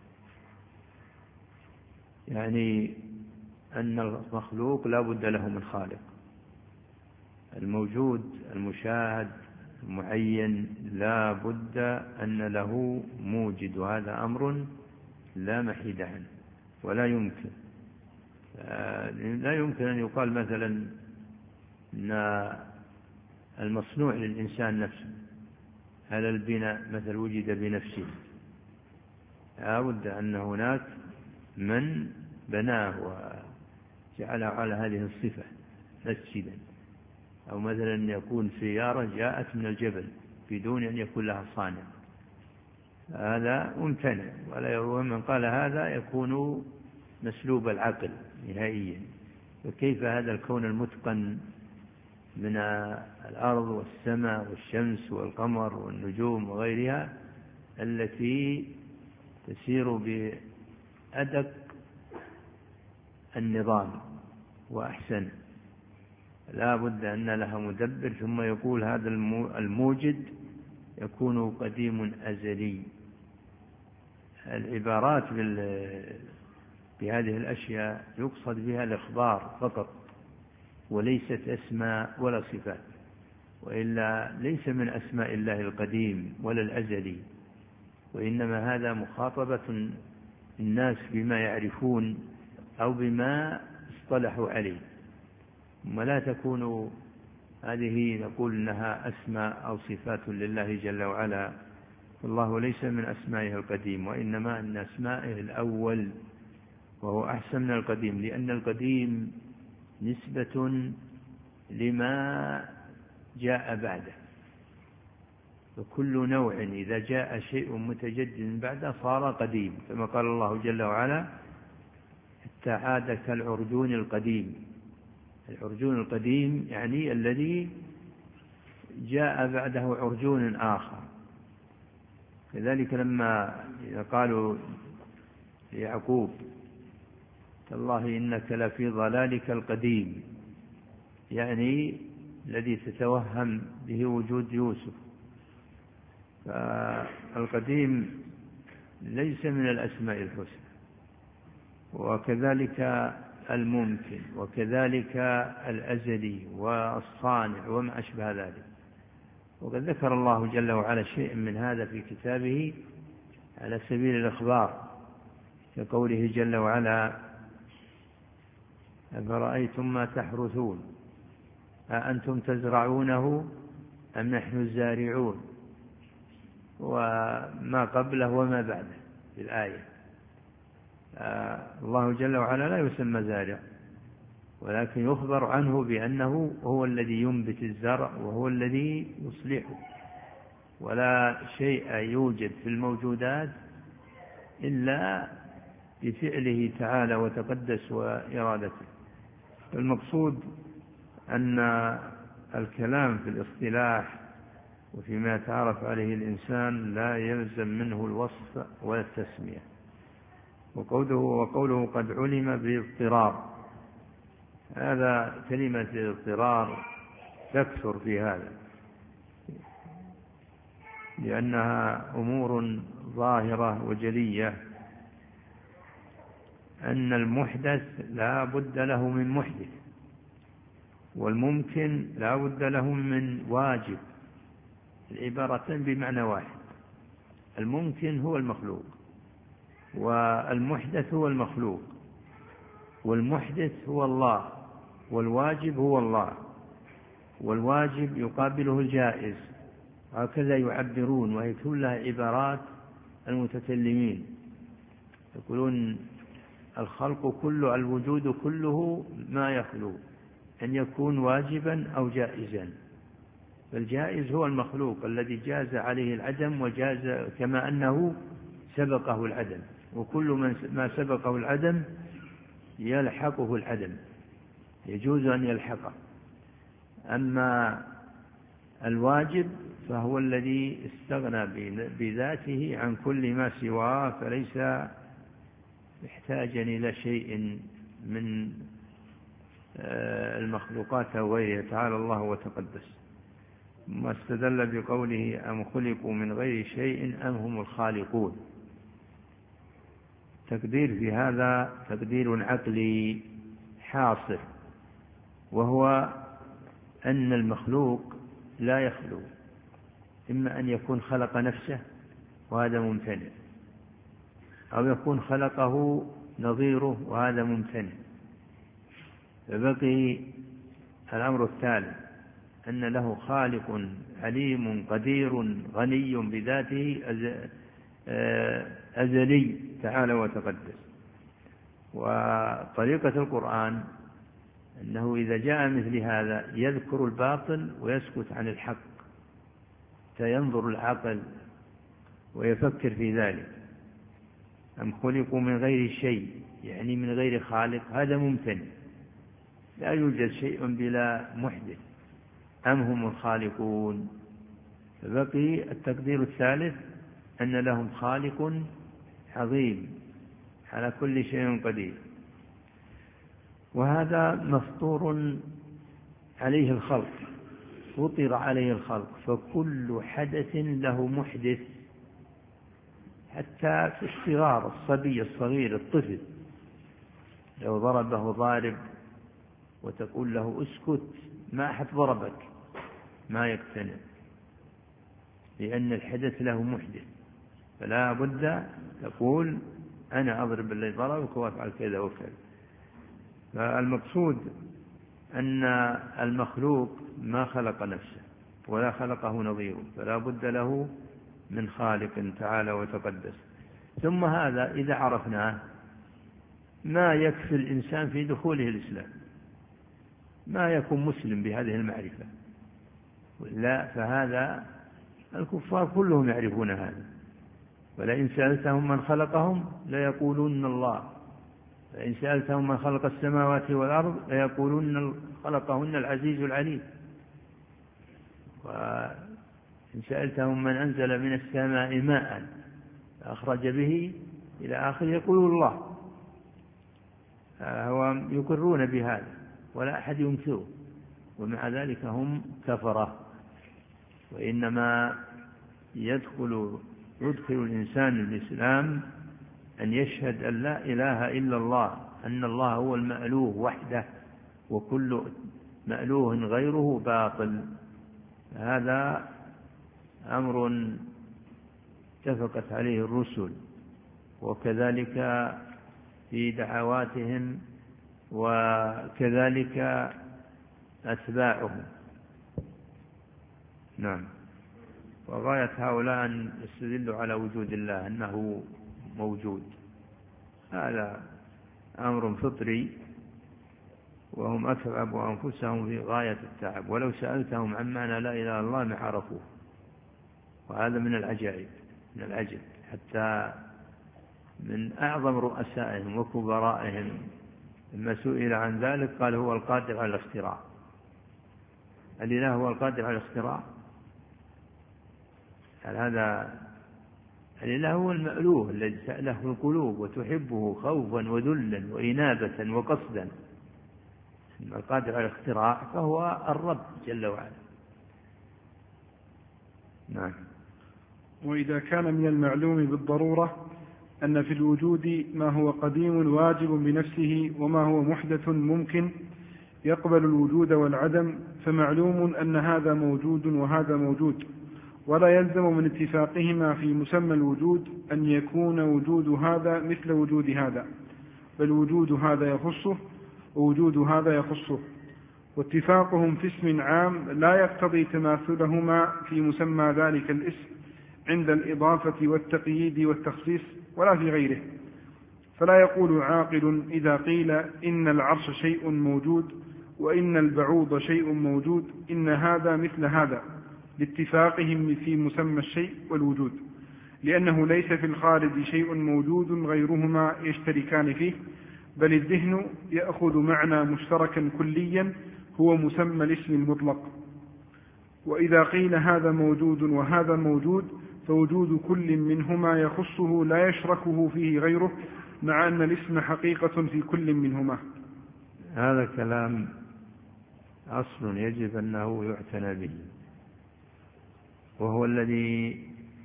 يعني أن المخلوق لا بد له من خالق، الموجود المشاهد المعين لا بد أن له موجد، وهذا أمر لا محيد عنه ولا يمكن. لا يمكن أن يقال مثلا أن المصنوع للإنسان نفسه، هذا البناء مثل وجد بنفسه، لا بد أن هناك من بناه وجعله على هذه الصفة مسجدا، أو مثلا يكون سيارة جاءت من الجبل بدون أن يكون لها صانع، هذا ممتنع، ومن قال هذا يكون مسلوب العقل نهائيا. فكيف هذا الكون المتقن من الأرض والسماء والشمس والقمر والنجوم وغيرها التي تسير بأدق النظام وأحسن، لا بد أن لها مدبر. ثم يقول هذا الموجد يكون قديم أزلي. العبارات بهذه الأشياء يقصد بها الإخبار فقط وليست أسماء ولا صفات، وإلا ليس من أسماء الله القديم ولا الأزلي، وإنما هذا مخاطبة الناس بما يعرفون أو بما اصطلحوا عليه، ولا تكون هذه نقول إنها أسماء أو صفات لله جل وعلا، والله ليس من أسمائه القديم، وإنما من أسمائه الأول وهو أحسن من القديم، لأن القديم نسبة لما جاء بعده، وكل نوع إذا جاء شيء متجدد بعده صار قديم، كما قال الله جل وعلا حتى عاد كالعرجون القديم. العرجون القديم يعني الذي جاء بعده عرجون آخر. كذلك لما قالوا ليعقوب تالله إنك لفي ضلالك القديم، يعني الذي تتوهم به وجود يوسف. فالقديم ليس من الأسماء الحسنى، وكذلك الممكن، وكذلك الأزلي والصانع وما أشبه ذلك. وقد ذكر الله جل وعلا شيء من هذا في كتابه على سبيل الإخبار، كقوله جل وعلا أفرأيتم ما تحرثون أأنتم تزرعونه أم نحن الزارعون، وما قبله وما بعده في الآية. الله جل وعلا لا يسمى زارع، ولكن يخبر عنه بأنه هو الذي ينبت الزرع وهو الذي يصلحه، ولا شيء يوجد في الموجودات إلا بفعله تعالى وتقدس وإرادته. المقصود أن الكلام في الاصطلاح وفيما يتعرف عليه الإنسان لا يلزم منه الوصف ولا التسمية. وقوله قد علم باضطرار، هذا كلمة الاضطرار تكثر في هذا، لأنها أمور ظاهرة وجلية، أن المحدث لا بد له من محدث، والممكن لا بد له من واجب. العبارتين بمعنى واحد، الممكن هو المخلوق، والمحدث هو المخلوق، والمحدث هو الله، والواجب هو الله، والواجب يقابله الجائز. هكذا يعبرون، وهي كلها عبارات المتكلمين، يقولون الخلق كله، الوجود كله ما يخلو أن يكون واجبا أو جائزا. فالجائز هو المخلوق الذي جاز عليه العدم، وجاز كما أنه سبقه العدم، وكل ما سبقه العدم يلحقه العدم، يجوز أن يلحقه. أما الواجب فهو الذي استغنى بذاته عن كل ما سواه، فليس محتاجا إلى شيء من المخلوقات وغيرها، تعالى الله وتقدس. ما استدل بقوله أم خلقوا من غير شيء أم هم الخالقون. تقدير في هذا تقدير عقلي حاصر، وهو أن المخلوق لا يخلو، إما أن يكون خلق نفسه وهذا ممتنع، أو يكون خلقه نظيره وهذا ممتنع. فبقي الأمر الثالث أن له خالق عليم قدير غني بذاته أزلي تعالى وتقدس. وطريقة القرآن أنه إذا جاء مثل هذا يذكر الباطل ويسكت عن الحق، فينظر العقل ويفكر في ذلك. أم خلقوا من غير شيء، يعني من غير خالق، هذا ممتنع، لا يوجد شيء بلا محدث. أم هم الخالقون، فبقي التقدير الثالث أن لهم خالق عظيم على كل شيء قدير، وهذا مفطور عليه الخلق، فطر عليه الخلق، فكل حدث له محدث، حتى في الصغار، الصبي الصغير الطفل لو ضربه ضارب وتقول له اسكت ما أحد ضربك ما يقتنع، لأن الحدث له محدث، فلا بد تقول أنا أضرب الذي ضربك وأفعل كذا وكذا. فالمقصود أن المخلوق ما خلق نفسه ولا خلقه نظيره، فلا بد له من خالق تعالى وتقدس. ثم هذا إذا عرفناه ما يكفي الإنسان في دخوله الإسلام، ما يكون مسلم بهذه المعرفة، لا، فهذا الكفار كلهم يعرفون هذا. ولئن سألتهم من خلقهم ليقولون الله، لئن سألتهم من خلق السماوات والأرض ليقولون خلقهن العزيز العليم. وإن سألتهم من أنزل من السماء ماء أخرج به إلى آخر يقولون الله. هو يقرون بهذا ولا أحد ينكره، ومع ذلك هم كفرة. وإنما يدخل الإنسان الإسلام أن يشهد أن لا إله إلا الله، أن الله هو المألوه وحده، وكل مألوه غيره باطل. هذا أمر اتفقت عليه الرسل، وكذلك في دعواتهم، وكذلك أتباعهم. نعم. وغاية هؤلاء أن يستدلوا على وجود الله، أنه موجود. هذا أمر فطري، وهم أتعبوا أنفسهم في غاية التعب، ولو سألتهم عن معنى لا إله إلا الله ما عرفوه. وهذا من العجائب، من العجب، حتى من أعظم رؤسائهم وكبرائهم لما سئل عن ذلك قال هو القادر على الاختراع. الإله هو القادر على الاختراع؟ هذا الإله هو المألوه الذي سأله القلوب وتحبه خوفا وذلا وإنابة وقصدا. القادر على الاختراع فهو الرب جل وعلا. نعم. وإذا كان من المعلوم بالضرورة أن في الوجود ما هو قديم واجب بنفسه وما هو محدث ممكن يقبل الوجود والعدم، فمعلوم أن هذا موجود وهذا موجود، ولا يلزم من اتفاقهما في مسمى الوجود أن يكون وجود هذا مثل وجود هذا، بل وجود هذا يخصه ووجود هذا يخصه. واتفاقهم في اسم عام لا يقتضي تماثلهما في مسمى ذلك الاسم عند الإضافة والتقييد والتخصيص ولا في غيره. فلا يقول عاقل إذا قيل إن العرش شيء موجود وإن البعوض شيء موجود إن هذا مثل هذا، لاتفاقهم في مسمى الشيء والوجود، لأنه ليس في الخارج شيء موجود غيرهما يشتركان فيه، بل الذهن يأخذ معنى مشتركا كليا هو مسمى الاسم المطلق. وإذا قيل هذا موجود وهذا موجود فوجود كل منهما يخصه لا يشركه فيه غيره، مع أن الاسم حقيقة في كل منهما. هذا كلام أصل يجب أنه يعتنى به، وهو الذي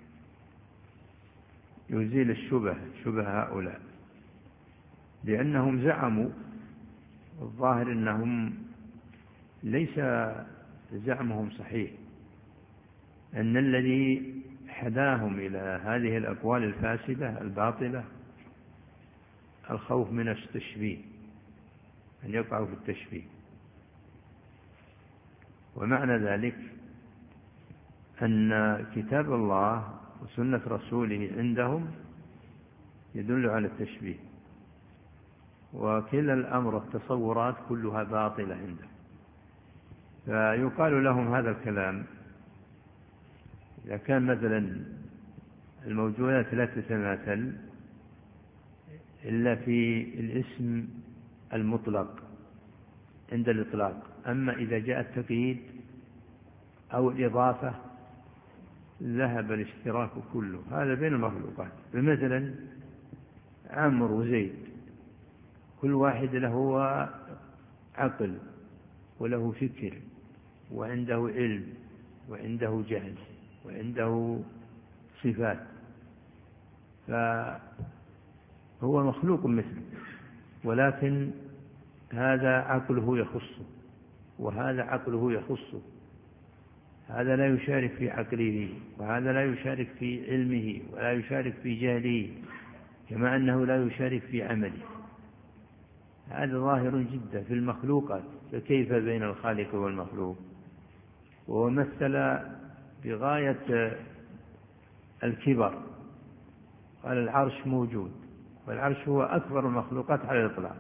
يزيل شبه هؤلاء، لأنهم زعموا، الظاهر أنهم ليس زعمهم صحيح، أن الذي حداهم إلى هذه الأقوال الفاسدة الباطلة الخوف من التشبيه، أن يقعوا في التشبيه. ومعنى ذلك أن كتاب الله وسنة رسوله عندهم يدل على التشبيه، وكلا الأمر التصورات كلها باطلة عندهم. فيقال لهم هذا الكلام إذا كان مثلا الموجودات لا تتماثل إلا في الاسم المطلق عند الإطلاق، أما إذا جاء التقييد أو الإضافة ذهب الاشتراك كله. هذا بين المخلوقات. فمثلا عمرو وزيد كل واحد له عقل وله فكر وعنده علم وعنده جهل وعنده صفات، فهو مخلوق مثله، ولكن هذا عقله يخصه وهذا عقله يخصه. هذا لا يشارك في عقله وهذا لا يشارك في علمه ولا يشارك في جهله، كما أنه لا يشارك في عمله. هذا ظاهر جدا في المخلوقات، فكيف بين الخالق والمخلوق؟ ومثل بغاية الكبر، قال العرش موجود، والعرش هو أكبر المخلوقات على الإطلاق،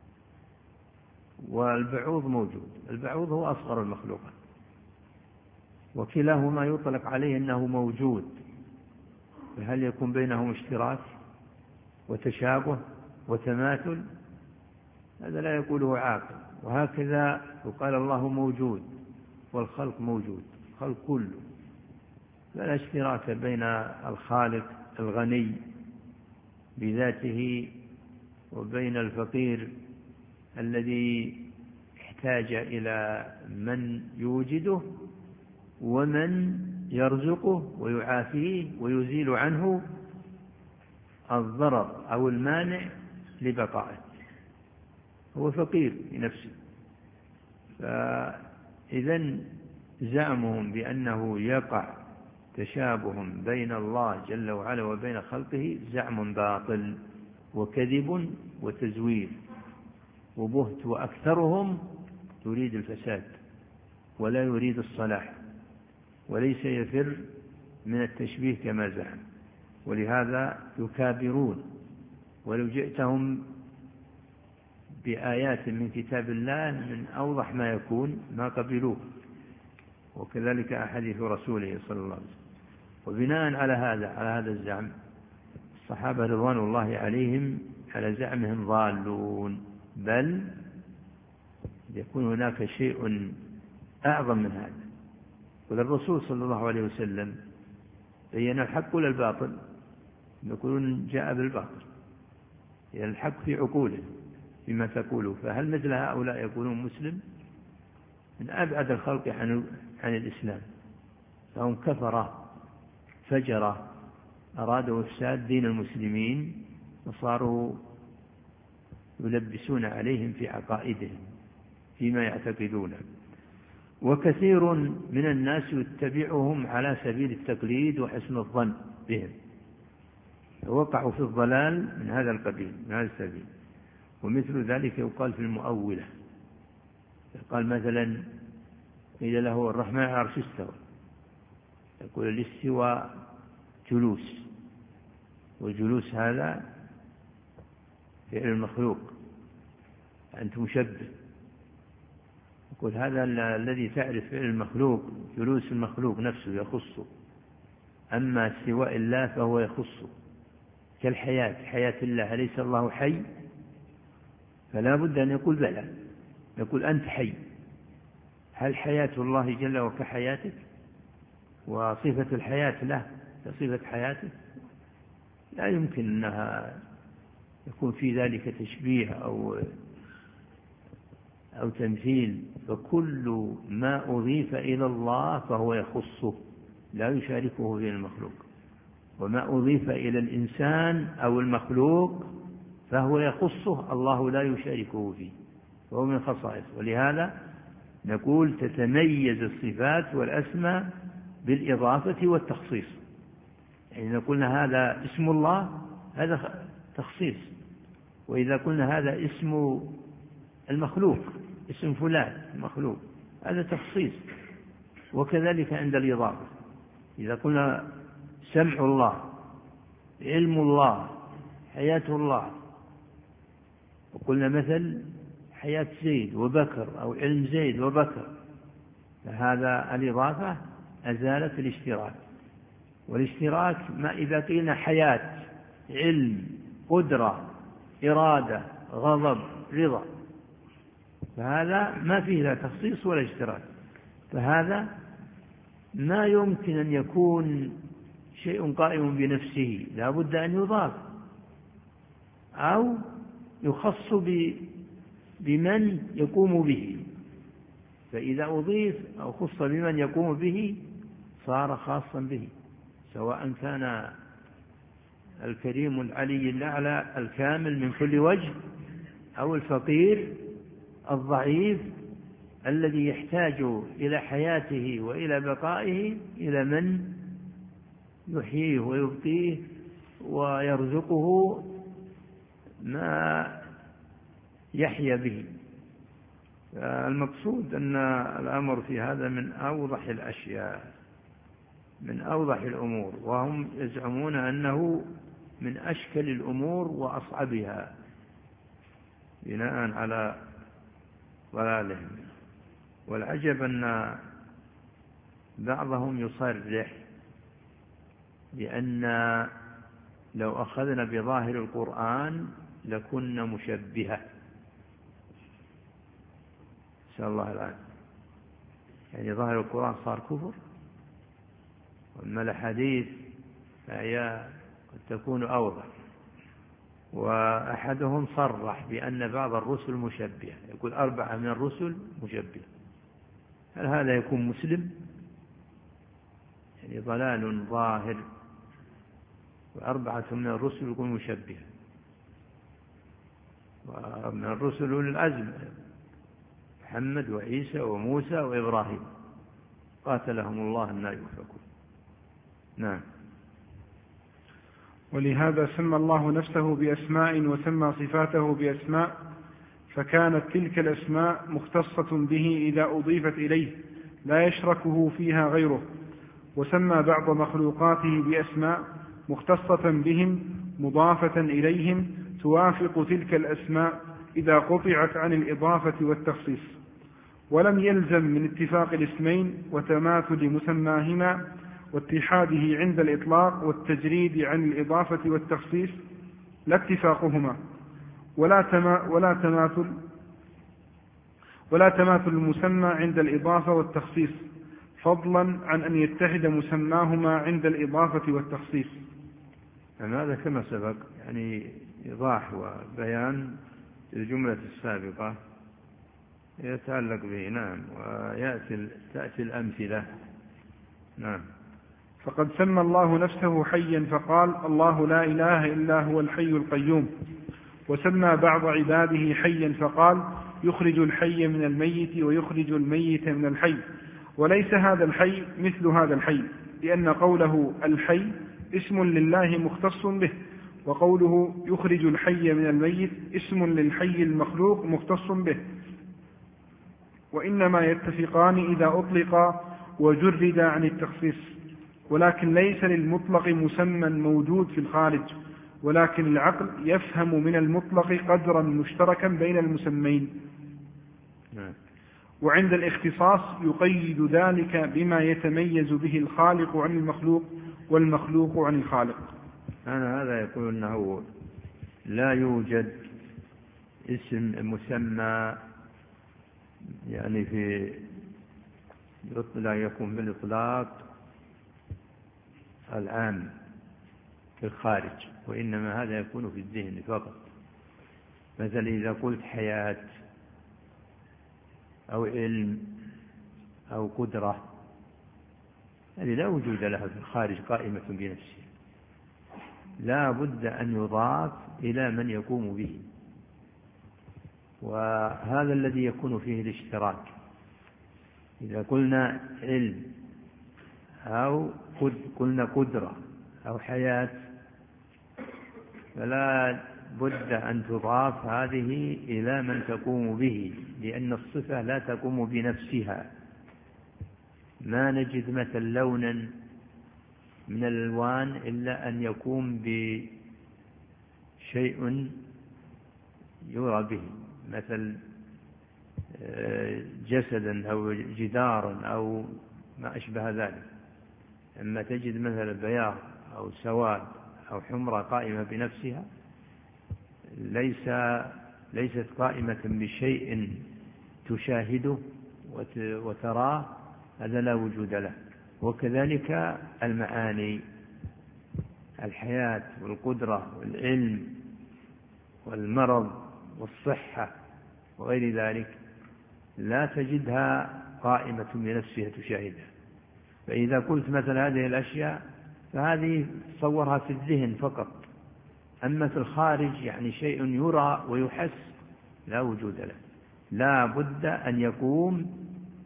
والبعوض موجود، البعوض هو أصغر المخلوقات. وكلاهما يطلق عليه أنه موجود، فهل يكون بينهم اشتراك وتشابه وتماثل؟ هذا لا يقوله عاقل. وهكذا يقال الله موجود والخلق موجود، الخلق كله، فلا اشتراك بين الخالق الغني بذاته وبين الفقير الذي احتاج إلى من يوجده ومن يرزقه ويعافيه ويزيل عنه الضرر أو المانع لبقائه، هو فقير لنفسه. فإذا زعمهم بأنه يقع تشابه بين الله جل وعلا وبين خلقه زعم باطل وكذب وتزوير وبهت، وأكثرهم يريد الفساد ولا يريد الصلاح، وليس يفر من التشبيه كما زعم، ولهذا يكابرون. ولو جئتهم بآيات من كتاب الله من أوضح ما يكون ما قبلوه، وكذلك أحاديث رسوله صلى الله عليه وسلم. وبناء على هذا الزعم الصحابة رضوان الله عليهم على زعمهم ضالون، بل يكون هناك شيء أعظم من هذا. والرسول صلى الله عليه وسلم بين الحق ولا الباطل؟ يقولون جاء بالباطل، يعني الحق في عقوله فيما تقوله. فهل مثل هؤلاء يقولون مسلم؟ من أبعد الخلق عن الإسلام، فهم كفرة فجرة أرادوا إفساد دين المسلمين وصاروا يلبسون عليهم في عقائدهم فيما يعتقدونه. وكثير من الناس يتبعهم على سبيل التقليد وحسن الظن بهم، وقعوا في الضلال من هذا القبيل، من هذا السبيل. ومثل ذلك يقال في المؤولة، يقال مثلا قيل له الرحمن على العرش استوى، يقول الاستواء جلوس، والجلوس هذا فعل المخلوق، أنت مشبه. يقول هذا الذي تعرف فعل المخلوق جلوس المخلوق نفسه يخصه، أما استواء الله فهو يخصه، كالحياة، حياة الله، أليس الله حي؟ فلا بد أن يقول بلى، يقول أنت حي. هل حياة الله جل وعلا كحياتك وصفة الحياة له كصفة حياتك؟ لا يمكن أنها يكون في ذلك تشبيه أو تمثيل. فكل ما أضيف إلى الله فهو يخصه لا يشاركه في المخلوق، وما أضيف إلى الإنسان أو المخلوق فهو يخصه الله لا يشاركه فيه، فهو من خصائص. ولهذا نقول تتميز الصفات والأسماء بالإضافة والتخصيص. يعني قلنا هذا اسم الله هذا تخصيص، وإذا قلنا هذا اسم المخلوق، اسم فلان المخلوق، هذا تخصيص. وكذلك عند الإضافة، إذا قلنا سمع الله، علم الله، حياة الله، وقلنا مثل حياة زيد وبكر أو علم زيد وبكر، فهذا الإضافة أزالت الاشتراك. والاشتراك ما إذا قلنا حياة، علم، قدرة، إرادة، غضب، رضا، فهذا ما فيه لا تخصيص ولا اشتراك. فهذا ما يمكن أن يكون شيء قائم بنفسه، لا بد أن يضاف أو يخص بمن يقوم به. فإذا أضيف أو خص بمن يقوم به صار خاصا به، سواء كان الكريم العلي الأعلى الكامل من كل وجه، أو الفقير الضعيف الذي يحتاج إلى حياته وإلى بقائه إلى من يحييه ويبقيه ويرزقه ما يحيا به. المقصود أن الأمر في هذا من أوضح الأشياء، من أوضح الأمور، وهم يزعمون أنه من أشكل الأمور وأصعبها بناء على ضلالهم. والعجب أن بعضهم يصرح بأن لو أخذنا بظاهر القرآن لكنا مشبهة، نسأل الله العافية. يعني ظاهر القرآن صار كفر، وأما الحديث فهي قد تكون أوضح. وأحدهم صرح بأن بعض الرسل مشبهة، يقول 4 من الرسل مشبهة. هل هذا يكون مسلم؟ يعني ضلال ظاهر، و4 من الرسل يكون مشبهة. ومن الرسل أولي العزم محمد وعيسى وموسى وإبراهيم قاتلهم الله أن يؤفكون. نعم. ولهذا سمى الله نفسه بأسماء وسمى صفاته بأسماء، فكانت تلك الأسماء مختصة به إذا أضيفت إليه لا يشركه فيها غيره. وسمى بعض مخلوقاته بأسماء مختصة بهم مضافة إليهم توافق تلك الأسماء إذا قطعت عن الإضافة والتخصيص. ولم يلزم من اتفاق الاسمين وتماثل مسماهما واتحاده عند الإطلاق والتجريد عن الإضافة والتخصيص لا اتفاقهما ولا تماثل المسمى عند الإضافة والتخصيص، فضلا عن أن يتحد مسماهما عند الإضافة والتخصيص. هذا كما سبق، يعني إيضاح وبيان الجملة السابقة يتعلق به. نعم. وتأتي الأمثلة. نعم. فقد سمى الله نفسه حيا فقال: الله لا إله إلا هو الحي القيوم. وسمى بعض عباده حيا فقال: يخرج الحي من الميت ويخرج الميت من الحي. وليس هذا الحي مثل هذا الحي، لأن قوله الحي اسم لله مختص به، وقوله يخرج الحي من الميت اسم للحي المخلوق مختص به، وإنما يتفقان إذا أطلقا وجرد عن التخصيص. ولكن ليس للمطلق مسمى موجود في الخارج، ولكن العقل يفهم من المطلق قدرا مشتركا بين المسمين. وعند الاختصاص يقيد ذلك بما يتميز به الخالق عن المخلوق والمخلوق عن الخالق. هذا يقول أنه لا يوجد اسم مسمى يعني في لا يكون بالإطلاق العام في الخارج، وإنما هذا يكون في الذهن فقط. مثلا إذا قلت حياة أو علم أو قدرة، هذه لا وجود لها في الخارج قائمة بنفسها، لا بد أن يضاف إلى من يقوم به، وهذا الذي يكون فيه الاشتراك. إذا قلنا علم أو قلنا قدرة أو حياة، فلا بد أن تضاف هذه إلى من تقوم به، لأن الصفة لا تقوم بنفسها. ما نجد مثل لونا من الألوان إلا أن يقوم بشيء يرى به، مثل جسدا أو جدارا أو ما أشبه ذلك. أما تجد مثل بياض أو سواد أو حمرة قائمة بنفسها، ليست قائمة بشيء تشاهده وتراه، هذا لا وجود له. وكذلك المعاني، الحياة والقدرة والعلم والمرض والصحة وغير ذلك، لا تجدها قائمة بنفسها تشاهدها. فإذا قلت مثل هذه الأشياء فهذه تصورها في الذهن فقط، أما في الخارج يعني شيء يرى ويحس لا وجود له، لا بد أن يقوم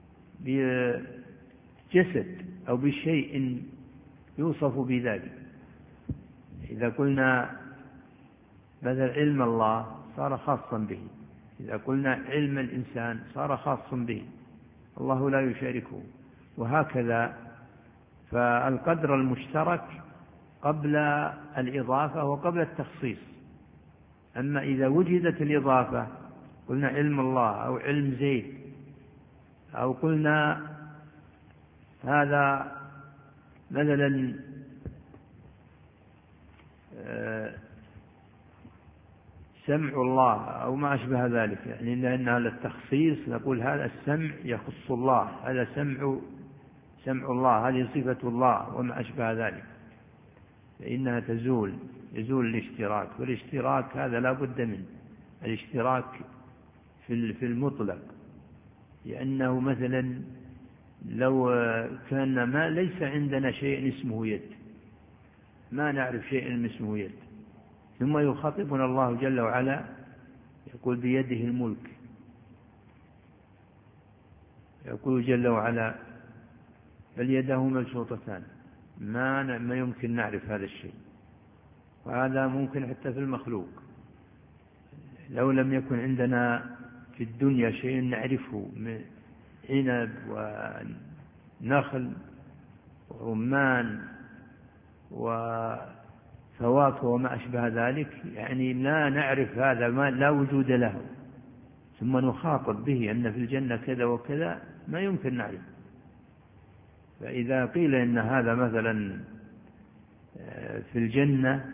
بجسد أو بشيء يوصف بذلك. إذا قلنا مثل علم الله صار خاصا به، إذا قلنا علم الإنسان صار خاصا به، الله لا يشاركه، وهكذا. فالقدر المشترك قبل الإضافة وقبل التخصيص. أما إذا وجدت الإضافة، قلنا علم الله أو علم زيد، أو قلنا هذا مثلا سمع الله أو ما أشبه ذلك، يعني لأنها للتخصيص نقول هذا السمع يخص الله، هذا سمع الله، هذه صفة الله وما أشبه ذلك، فإنها يزول الاشتراك، والاشتراك هذا لا بد منه، الاشتراك في المطلق، لأنه مثلا لو كان ما ليس عندنا شيء اسمه يد، ما نعرف شيء اسمه يد، ثم يخاطبنا الله جل وعلا يقول بيده الملك، يقول جل وعلا بل يده مبسوطتان، ما يمكن نعرف هذا الشيء، وهذا ممكن حتى في المخلوق. لو لم يكن عندنا في الدنيا شيء نعرفه من عنب ونخل ورمان وفواكه وما أشبه ذلك، يعني لا نعرف هذا، ما لا وجود له، ثم نخاطب به أن في الجنة كذا وكذا، ما يمكن نعرف. فإذا قيل إن هذا مثلا في الجنة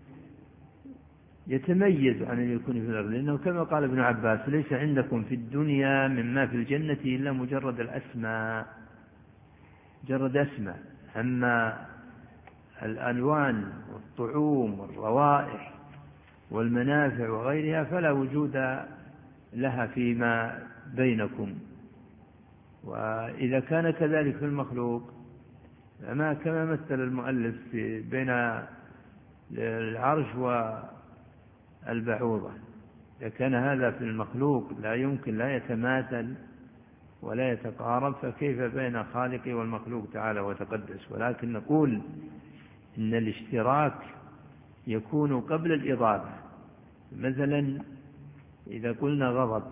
يتميز عن أن يكون في الأرض، لأنه كما قال ابن عباس ليس عندكم في الدنيا مما في الجنة إلا مجرد الأسماء، مجرد أسماء، أما الألوان والطعوم والروائح والمنافع وغيرها فلا وجود لها فيما بينكم. وإذا كان كذلك في المخلوق كما مثل المؤلف بين العرش والبعوضة، إذا كان هذا في المخلوق لا يمكن، لا يتماثل ولا يتقارب، فكيف بين خالقه والمخلوق تعالى وتقدس؟ ولكن نقول إن الاشتراك يكون قبل الإضافة. مثلا إذا قلنا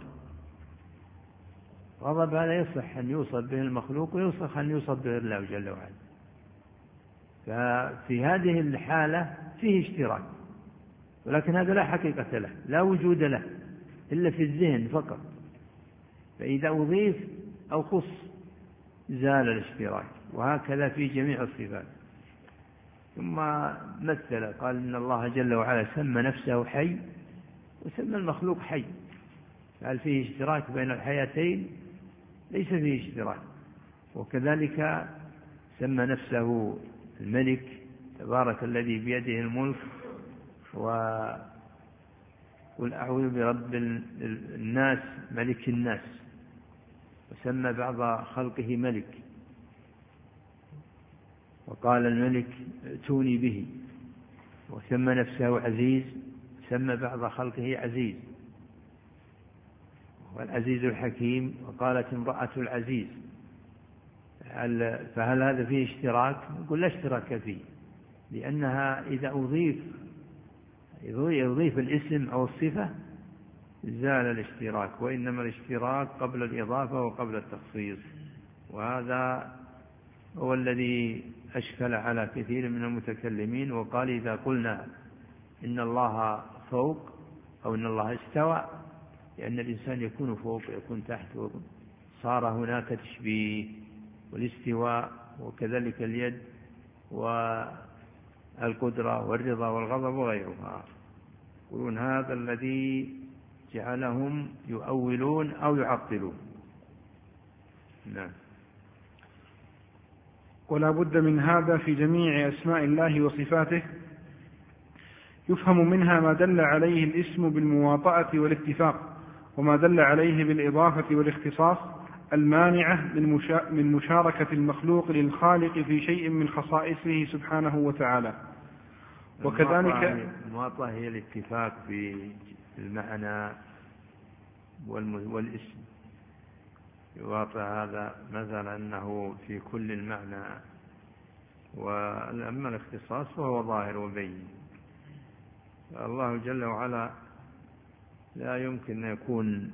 غضب هذا يصح أن يوصف به المخلوق ويصح أن يوصف به الله جل وعلا، ففي هذه الحالة فيه اشتراك، ولكن هذا لا حقيقة له، لا وجود له إلا في الذهن فقط، فإذا أضيف أو خص زال الاشتراك، وهكذا في جميع الصفات. ثم مثل قال إن الله جل وعلا سمى نفسه حي وسمى المخلوق حي، هل فيه اشتراك بين الحياتين؟ ليس فيه اشتراك. وكذلك سمى نفسه الملك، تبارك الذي بيده الملك، وقل أعوذ برب الناس ملك الناس، وسمى بعض خلقه ملك، وقال الملك ائتوني به، وسمى نفسه عزيز، سمى بعض خلقه عزيز، والعزيز الحكيم، وقالت امرأة العزيز. فهل هذا فيه اشتراك؟ نقول لا اشتراك فيه، لأنها إذا أضيف الاسم أو الصفة زال الاشتراك، وإنما الاشتراك قبل الإضافة وقبل التخصيص، وهذا هو الذي أشكل على كثير من المتكلمين. وقال إذا قلنا إن الله فوق أو إن الله استوى، لأن الإنسان يكون فوق يكون تحت، صار هناك تشبيه، والاستواء وكذلك اليد والقدرة والرضا والغضب وغيرها. يقولون هذا الذي جعلهم يؤولون أو يعطلون. نعم. ولا بد من هذا في جميع أسماء الله وصفاته، يفهم منها ما دل عليه الاسم بالمواطأة والاتفاق، وما دل عليه بالإضافة والاختصاص المانعة من مشاركة المخلوق للخالق في شيء من خصائصه سبحانه وتعالى. وكذلك المواطأة هي الاتفاق في المعنى والاسم، يواطئ هذا مثلا أنه في كل المعنى، وأما الاختصاص فهو ظاهر وبين. الله جل وعلا لا يمكن أن يكون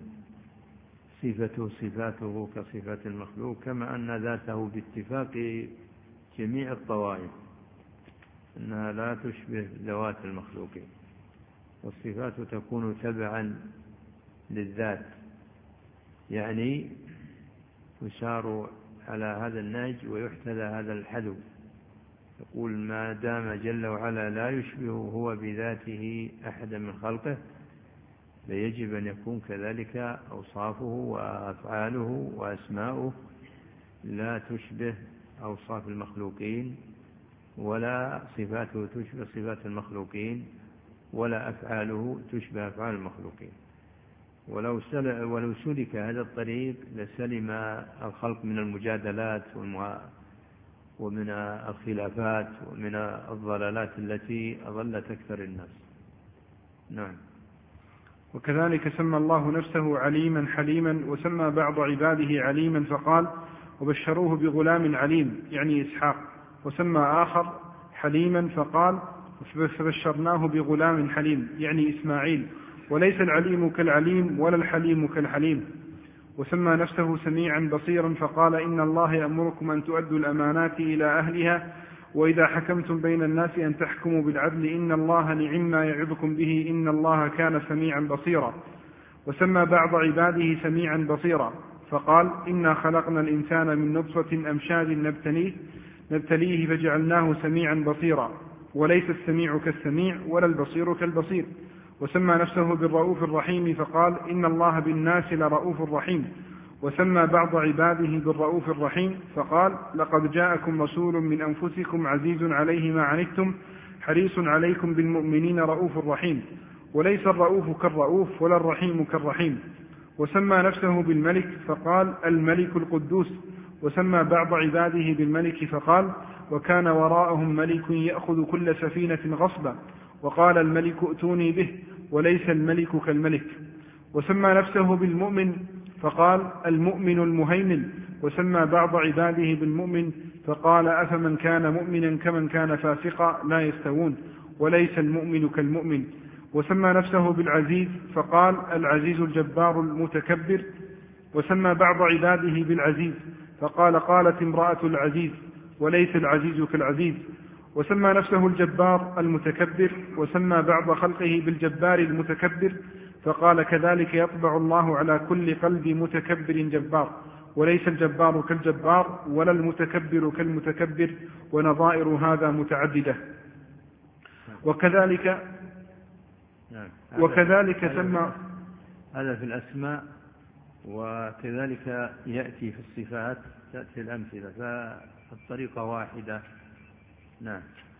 صفاته كصفات المخلوق، كما أن ذاته باتفاق جميع الطوائف أنها لا تشبه ذوات المخلوقين، والصفات تكون تبعا للذات، يعني تشار على هذا النهج ويحتذى هذا الحذو. يقول ما دام جل وعلا لا يشبه هو بذاته أحدا من خلقه فيجب أن يكون كذلك أوصافه وأفعاله وأسماؤه لا تشبه أوصاف المخلوقين، ولا صفاته تشبه صفات المخلوقين، ولا أفعاله تشبه أفعال المخلوقين. ولو سلك هذا الطريق لسلم الخلق من المجادلات ومن الخلافات ومن الضلالات التي أضلت أكثر الناس. نعم. وكذلك سمى الله نفسه عليما حليما، وسمى بعض عباده عليما فقال وبشروه بغلام عليم يعني إسحاق، وسمى آخر حليما فقال فبشرناه بغلام حليم يعني إسماعيل، وليس العليم كالعليم ولا الحليم كالحليم. وسمى نفسه سميعا بصيرا فقال إن الله يأمركم أن تؤدوا الأمانات إلى أهلها وإذا حكمتم بين الناس أن تحكموا بالعدل إن الله نعما يعظكم به إن الله كان سميعا بصيرا. وسمى بعض عباده سميعا بصيرا فقال إنا خلقنا الإنسان من نطفة أمشاج نبتليه فجعلناه سميعا بصيرا، وليس السميع كالسميع ولا البصير كالبصير. وسمى نفسه بالرؤوف الرحيم فقال إن الله بالناس لرؤوف رحيم. وسمى بعض عباده بالرؤوف الرحيم فقال لقد جاءكم رسول من أنفسكم عزيز عليه ما عنتم حريص عليكم بالمؤمنين رؤوف رحيم، وليس الرؤوف كالرؤوف ولا الرحيم كالرحيم. وسمى نفسه بالملك فقال الملك القدوس. وسمى بعض عباده بالملك فقال وكان وراءهم ملك يأخذ كل سفينة غصبا، وقال الملك ائتوني به وليس الملك كالملك. وسمى نفسه بالمؤمن فقال المؤمن المهيمن. وسمى بعض عباده بالمؤمن فقال أفمن كان مؤمنا كمن كان فاسقا لا يستوون، وليس المؤمن كالمؤمن. وسمى نفسه بالعزيز فقال العزيز الجبار المتكبر. وسمى بعض عباده بالعزيز فقال قالت امرأة العزيز وليس العزيز كالعزيز. وسمى نفسه الجبار المتكبر. وسمى بعض خلقه بالجبار المتكبر فقال كذلك يطبع الله على كل قلب متكبر جبار، وليس الجبار كالجبار ولا المتكبر كالمتكبر، ونظائر هذا متعددة. وكذلك سمى هذا في الأسماء، وكذلك يأتي في الصفات تأتي الأمثلة فالطريقة واحدة. نعم.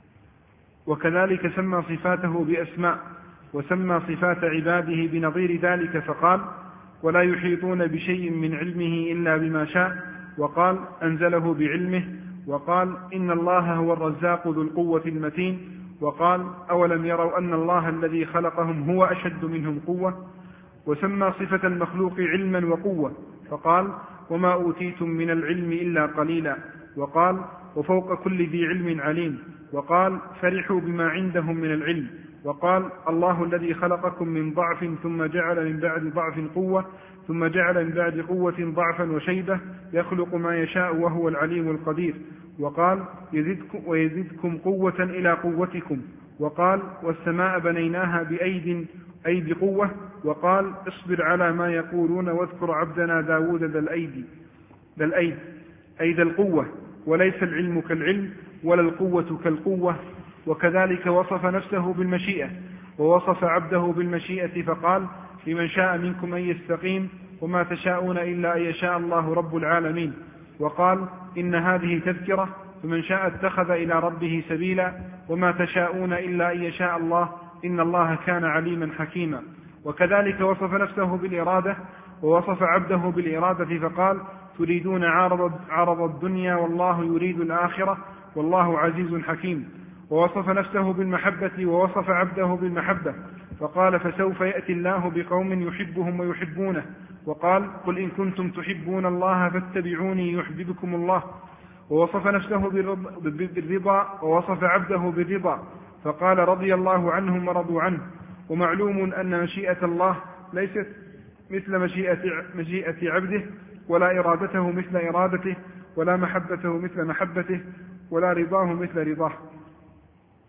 وكذلك سمى صفاته بأسماء، وسمى صفات عباده بنظير ذلك فقال ولا يحيطون بشيء من علمه إلا بما شاء، وقال أنزله بعلمه، وقال إن الله هو الرزاق ذو القوة المتين، وقال أولم يروا أن الله الذي خلقهم هو أشد منهم قوة. وسمى صفة المخلوق علما وقوة فقال وما أوتيتم من العلم إلا قليلا، وقال وفوق كل ذي علم عليم، وقال فرحوا بما عندهم من العلم، وقال الله الذي خلقكم من ضعف ثم جعل من بعد ضعف قوة ثم جعل من بعد قوة ضعفا وشيبة يخلق ما يشاء وهو العليم القدير، وقال ويزدكم قوة إلى قوتكم، وقال والسماء بنيناها بأيد أي بقوة، وقال اصبر على ما يقولون واذكر عبدنا داود ذا الأيد أي ذا القوة، وليس العلم كالعلم ولا القوة كالقوة. وكذلك وصف نفسه بالمشيئة، ووصف عبده بالمشيئة فقال لمن شاء منكم أن يستقيم وما تشاءون إلا أن يشاء الله رب العالمين، وقال إن هذه تذكرة فمن شاء اتخذ إلى ربه سبيلا وما تشاءون إلا أن يشاء الله إن الله كان عليما حكيما. وكذلك وصف نفسه بالإرادة، ووصف عبده بالإرادة فقال تريدون عرض الدنيا والله يريد الآخرة والله عزيز حكيم. ووصف نفسه بالمحبة، ووصف عبده بالمحبة فقال فسوف يأتي الله بقوم يحبهم ويحبونه، وقال قل إن كنتم تحبون الله فاتبعوني يحببكم الله. ووصف نفسه بالرضا، ووصف عبده بالرضا فقال رضي الله عنهم ورضوا عنه. ومعلوم أن مشيئة الله ليست مثل مشيئة عبده، ولا إرادته مثل إرادته، ولا محبته مثل محبته، ولا رضاه مثل رضاه.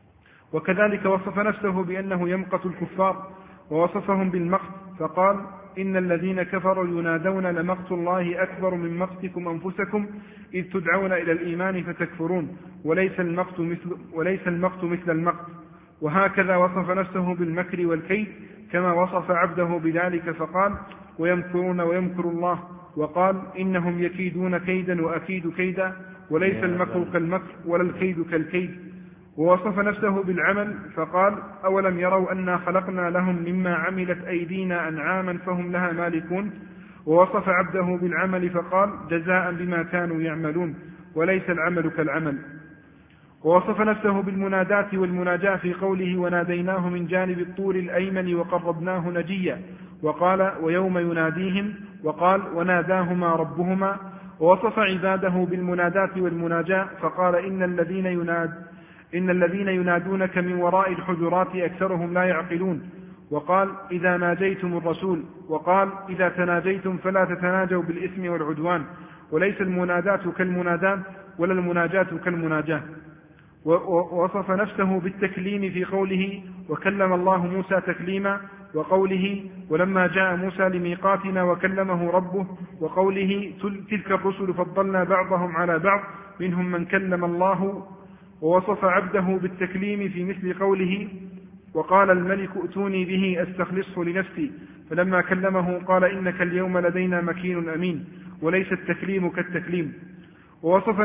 وكذلك وصف نفسه بأنه يمقت الكفار، ووصفهم بالمقت فقال إن الذين كفروا ينادون لمقت الله أكبر من مقتكم أنفسكم إذ تدعون إلى الإيمان فتكفرون وليس المقت مثل المقت. وهكذا وصف نفسه بالمكر والكيد كما وصف عبده بذلك فقال ويمكرون ويمكر الله، وقال إنهم يكيدون كيدا وأكيد كيدا وليس المكر كالمكر ولا الكيد كالكيد. ووصف نفسه بالعمل فقال أولم يروا أنا خلقنا لهم مما عملت أيدينا أنعاما فهم لها مالكون. ووصف عبده بالعمل فقال جزاء بما كانوا يعملون وليس العمل كالعمل. ووصف نفسه بالمناداة والمناجاة في قوله وناديناه من جانب الطور الأيمن وقربناه نجيا، وقال ويوم يناديهم، وقال وناداهما ربهما. ووصف عباده بالمناداة والمناجاة فقال إن الذين ينادونك من وراء الحجرات أكثرهم لا يعقلون، وقال إذا ناجيتم الرسول، وقال إذا تناجيتم فلا تتناجوا بالإثم والعدوان وليس المناداة كالمناداة ولا المناجاة كالمناجاة. ووصف نفسه بالتكليم في قوله وكلم الله موسى تكليما، وقوله ولما جاء موسى لميقاتنا وكلمه ربه، وقوله تلك الرسل فضلنا بعضهم على بعض منهم من كلم الله. ووصف عبده بالتكليم في مثل قوله وقال الملك ائتوني به أستخلصه لنفسي، فلما كلمه قال إنك اليوم لدينا مكين أمين وليس التكليم كالتكليم. ووصف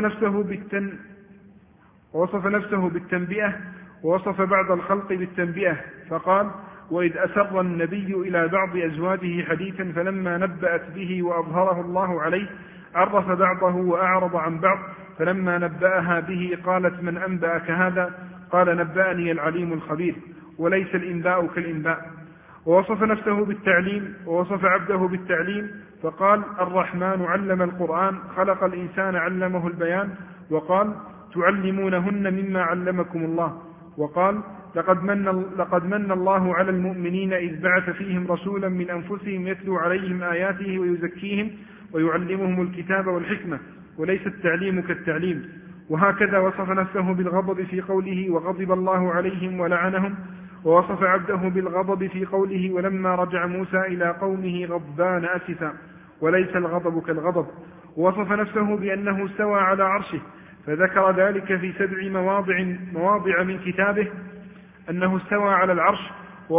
نفسه بالتنبئة، ووصف بعض الخلق بالتنبئة فقال وإذ أسر النبي إلى بعض أزواجه حديثا فلما نبأت به وأظهره الله عليه عرف بعضه وأعرض عن بعض، فلما نبأها به قالت من أنبأك هذا؟ قال نبأني العليم الخبير وليس الإنباء كالإنباء. ووصف نفسه بالتعليم، ووصف عبده بالتعليم فقال الرحمن علم القرآن خلق الإنسان علمه البيان، وقال تعلمونهن مما علمكم الله، وقال لقد من الله على المؤمنين إذ بعث فيهم رسولا من أنفسهم يتلو عليهم آياته ويزكيهم ويعلمهم الكتاب والحكمة وليس التعليم كالتعليم. وهكذا وصف نفسه بالغضب في قوله وغضب الله عليهم ولعنهم، ووصف عبده بالغضب في قوله ولما رجع موسى إلى قومه غضبان أسفا وليس الغضب كالغضب. ووصف نفسه بأنه استوى على عرشه فذكر ذلك في 7 مواضع من كتابه أنه استوى على العرش.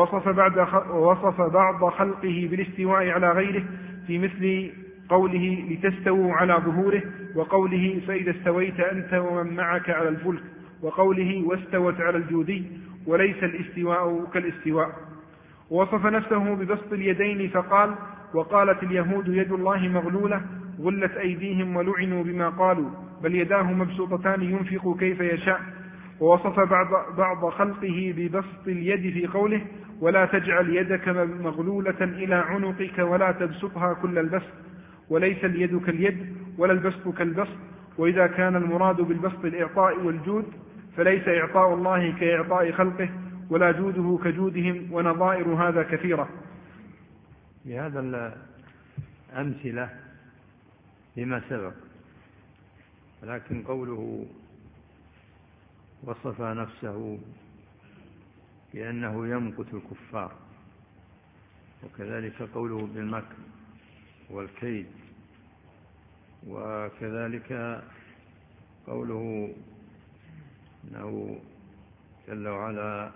ووصف بعض خلقه بالاستواء على غيره في مثل قوله لتستووا على ظهوره، وقوله فإذا استويت أنت ومن معك على الفلك، وقوله واستوت على الجودي وليس الاستواء كالاستواء. ووصف نفسه ببسط اليدين فقال وقالت اليهود يد الله مغلولة غلت أيديهم ولعنوا بما قالوا بل يداه مبسوطتان ينفق كيف يشاء. ووصف بعض خلقه ببسط اليد في قوله ولا تجعل يدك مغلولة إلى عنقك ولا تبسطها كل البسط وليس اليد كاليد ولا البسط كالبسط. وإذا كان المراد بالبسط الإعطاء والجود فليس إعطاء الله كإعطاء خلقه ولا جوده كجودهم، ونظائر هذا كثيرة. بهذا الأمثلة لما سبق، لكن قوله وصف نفسه بأنه يمقت الكفار، وكذلك قوله بالمكر والكيد، وكذلك قوله أنه جل وعلا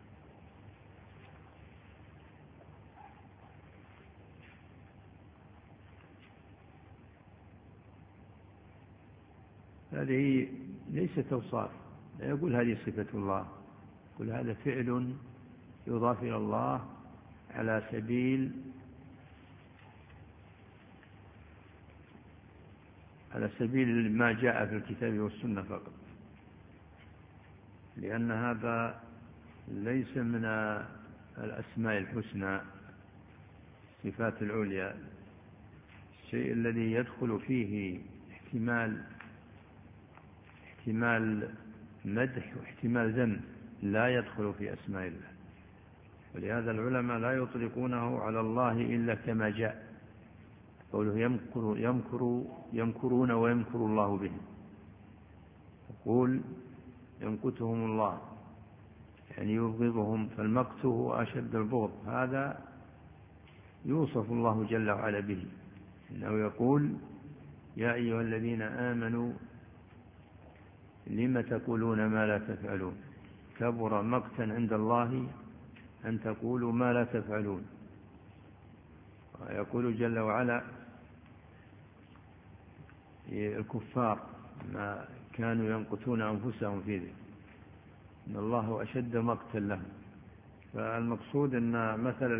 هذه ليست أوصاف، لا يقول هذه صفة الله، يقول هذا فعل يضاف إلى الله على سبيل ما جاء في الكتاب والسنة فقط، لأن هذا ليس من الأسماء الحسنى صفات العليا. الشيء الذي يدخل فيه احتمال مدح واحتمال ذم لا يدخل في أسماء الله، ولهذا العلماء لا يطلقونه على الله إلا كما جاء. قوله يمكرون ويمكر الله بهم، يقول يمقتهم الله يعني يبغضهم، فالمقت هو أشد البغض، هذا يوصف الله جل وعلا به، إنه يقول: يا أيها الذين آمنوا لم تقولون ما لا تفعلون كبر مقتا عند الله أن تقولوا ما لا تفعلون. ويقول جل وعلا: الكفار ما كانوا ينقتون أنفسهم في ذلك إن الله أشد مقتا لهم. فالمقصود أن مثل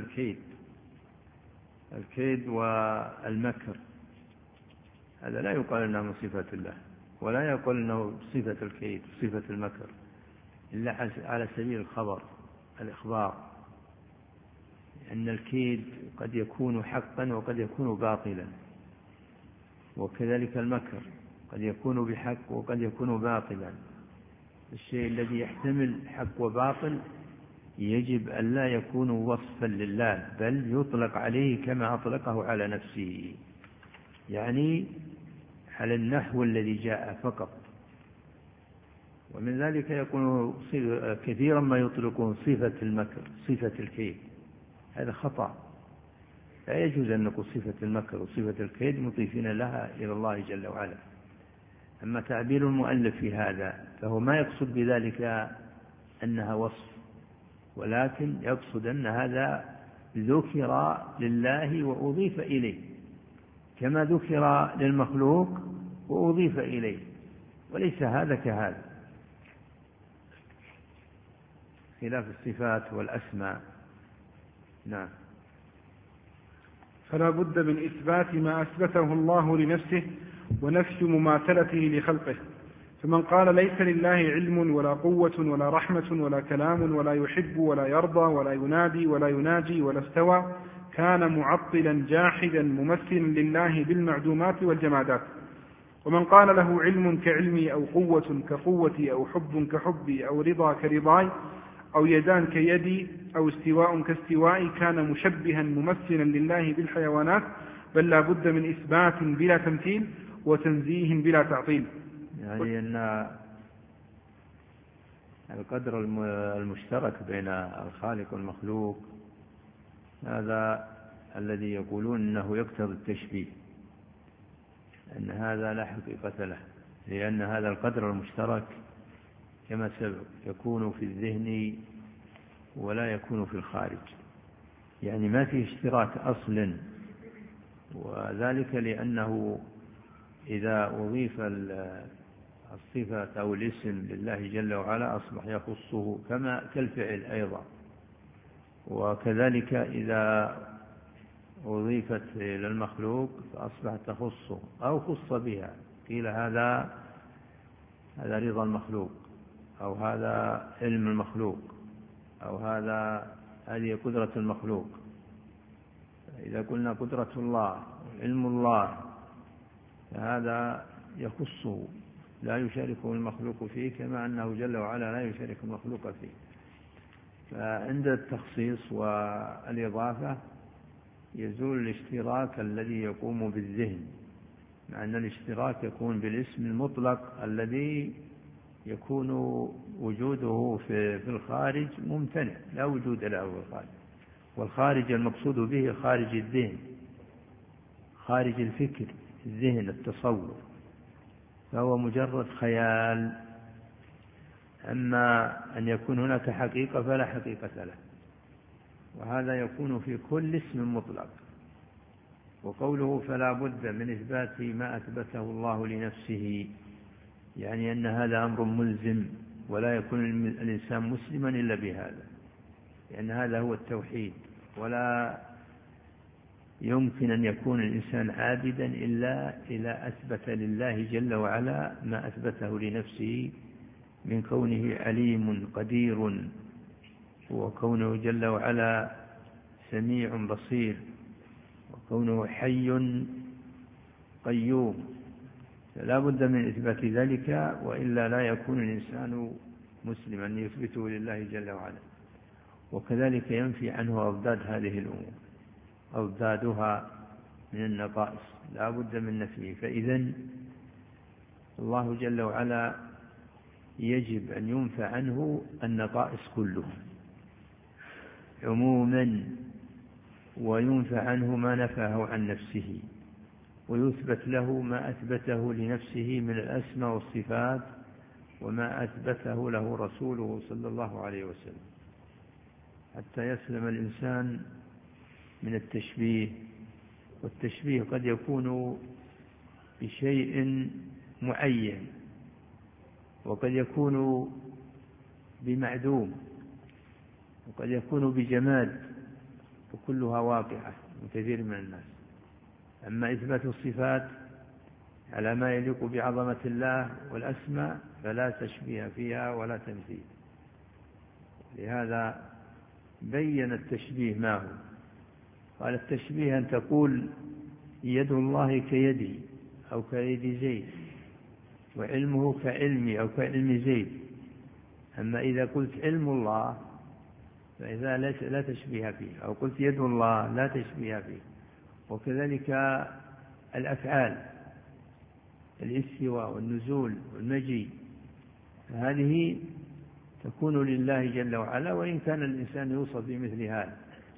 الكيد والمكر هذا لا يقال أنه من صفة الله، ولا يقال أنه صفة الكيد صفة المكر، إلا على سبيل الإخبار أن الكيد قد يكون حقا وقد يكون باطلا، وكذلك المكر قد يكون بحق وقد يكون باطلا. الشيء الذي يحتمل حق وباطل يجب أن لا يكون وصفا لله، بل يطلق عليه كما أطلقه على نفسه، يعني على النحو الذي جاء فقط. ومن ذلك يكون كثيرا ما يطلقون صفة المكر صفة الكيد، هذا خطأ. لا يجوز أن نقول صفة المكر وصفة الكيد مضيفين لها إلى الله جل وعلا. أما تعبير المؤلف في هذا فهو ما يقصد بذلك أنها وصف، ولكن يقصد أن هذا ذكر لله وأضيف إليه كما ذكر للمخلوق وأضيف إليه، وليس هذا كهذا، خلاف الصفات والأسماء. نعم. فلا بد من إثبات ما أثبته الله لنفسه ونفي مماثلته لخلقه. فمن قال ليس لله علم ولا قوة ولا رحمة ولا كلام ولا يحب ولا يرضى ولا ينادي ولا يناجي ولا استوى كان معطلا جاحدا ممثلا لله بالمعدومات والجمادات. ومن قال له علم كعلمي أو قوة كقوتي أو حب كحبي أو رضا كرضاي أو يدان كيدي أو استواء كاستوائي كان مشبها ممثلا لله بالحيوانات. بل لا بد من إثبات بلا تمثيل وتنزيه بلا تعطيل. يعني أن القدر المشترك بين الخالق والمخلوق هذا الذي يقولون أنه يقتضي التشبيه، أن هذا لا حقيقة له، لأن هذا القدر المشترك كما سبق يكون في الذهن ولا يكون في الخارج، يعني ما فيه اشتراك أصلا. وذلك لأنه إذا أضيف الصفة أو الاسم لله جل وعلا أصبح يخصه كالفعل أيضا، وكذلك إذا أضيفت إلى المخلوق فأصبحت تخصه أو خص بها، قيل هذا رضا المخلوق أو هذا علم المخلوق أو هذه قدرة المخلوق. إذا قلنا قدرة الله علم الله فهذا يخصه لا يشاركه المخلوق فيه، كما أنه جل وعلا لا يشارك المخلوق فيه. فعند التخصيص والإضافة يزول الاشتراك الذي يقوم بالذهن، مع أن الاشتراك يكون بالاسم المطلق الذي يكون وجوده في الخارج ممتنع، لا وجود له في الخارج. والخارج المقصود به خارج الذهن، خارج الفكر، الذهن، التصور، فهو مجرد خيال. أما أن يكون هناك حقيقة فلا حقيقة له، وهذا يكون في كل اسم مطلق. وقوله فلا بد من إثبات ما أثبته الله لنفسه، يعني أن هذا أمر ملزم، ولا يكون الإنسان مسلما إلا بهذا، لأن هذا هو التوحيد. ولا يمكن أن يكون الإنسان عابدا إلا إذا أثبت لله جل وعلا ما أثبته لنفسه من كونه عليم قدير، وكونه جل وعلا سميع بصير، وكونه حي قيوم. فلا بد من إثبات ذلك، وإلا لا يكون الإنسان مسلما يثبته لله جل وعلا. وكذلك ينفي عنه أضداد هذه الأمور، أضدادها من النقائص لا بد من نفيه. فإذن الله جل وعلا يجب أن ينفى عنه النقائص كلها عموما، وينفى عنه ما نفاه عن نفسه، ويثبت له ما أثبته لنفسه من الأسماء والصفات وما أثبته له رسوله صلى الله عليه وسلم، حتى يسلم الإنسان من التشبيه. والتشبيه قد يكون بشيء معين، وقد يكون بمعدوم، وقد يكون بجماد، وكلها واقعة من كثير من الناس. أما إثبات الصفات على ما يليق بعظمة الله والأسماء فلا تشبيه فيها ولا تمثيل. لهذا بين التشبيه ما هو. قال التشبيه أن تقول يد الله كيدي أو كيد زيد، وعلمه كعلمي أو كعلم زيد. أما إذا قلت علم الله فإذا لا تشبيه فيه، أو قلت يد الله لا تشبيه فيه. وكذلك الأفعال، الاستواء والنزول والمجيء، هذه تكون لله جل وعلا، وإن كان الإنسان يوصف بمثل هذا،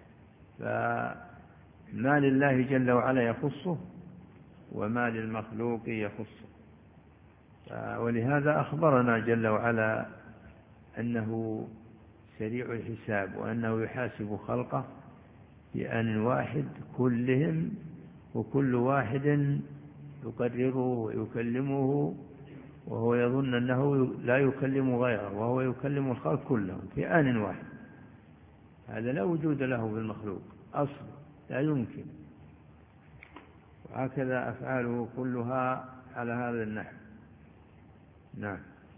فما لله جل وعلا يخصه وما للمخلوق يخصه. ولهذا أخبرنا جل وعلا أنه سريع الحساب، وأنه يحاسب خلقه بآن واحد كلهم، وكل واحد يقرره ويكلمه، وهو يظن أنه لا يكلم غيره، وهو يكلم الخلق كلهم في آن واحد. هذا لا وجود له بالمخلوق أصلا، لا يمكن. وهكذا أفعاله كلها على هذا النحو. نعم.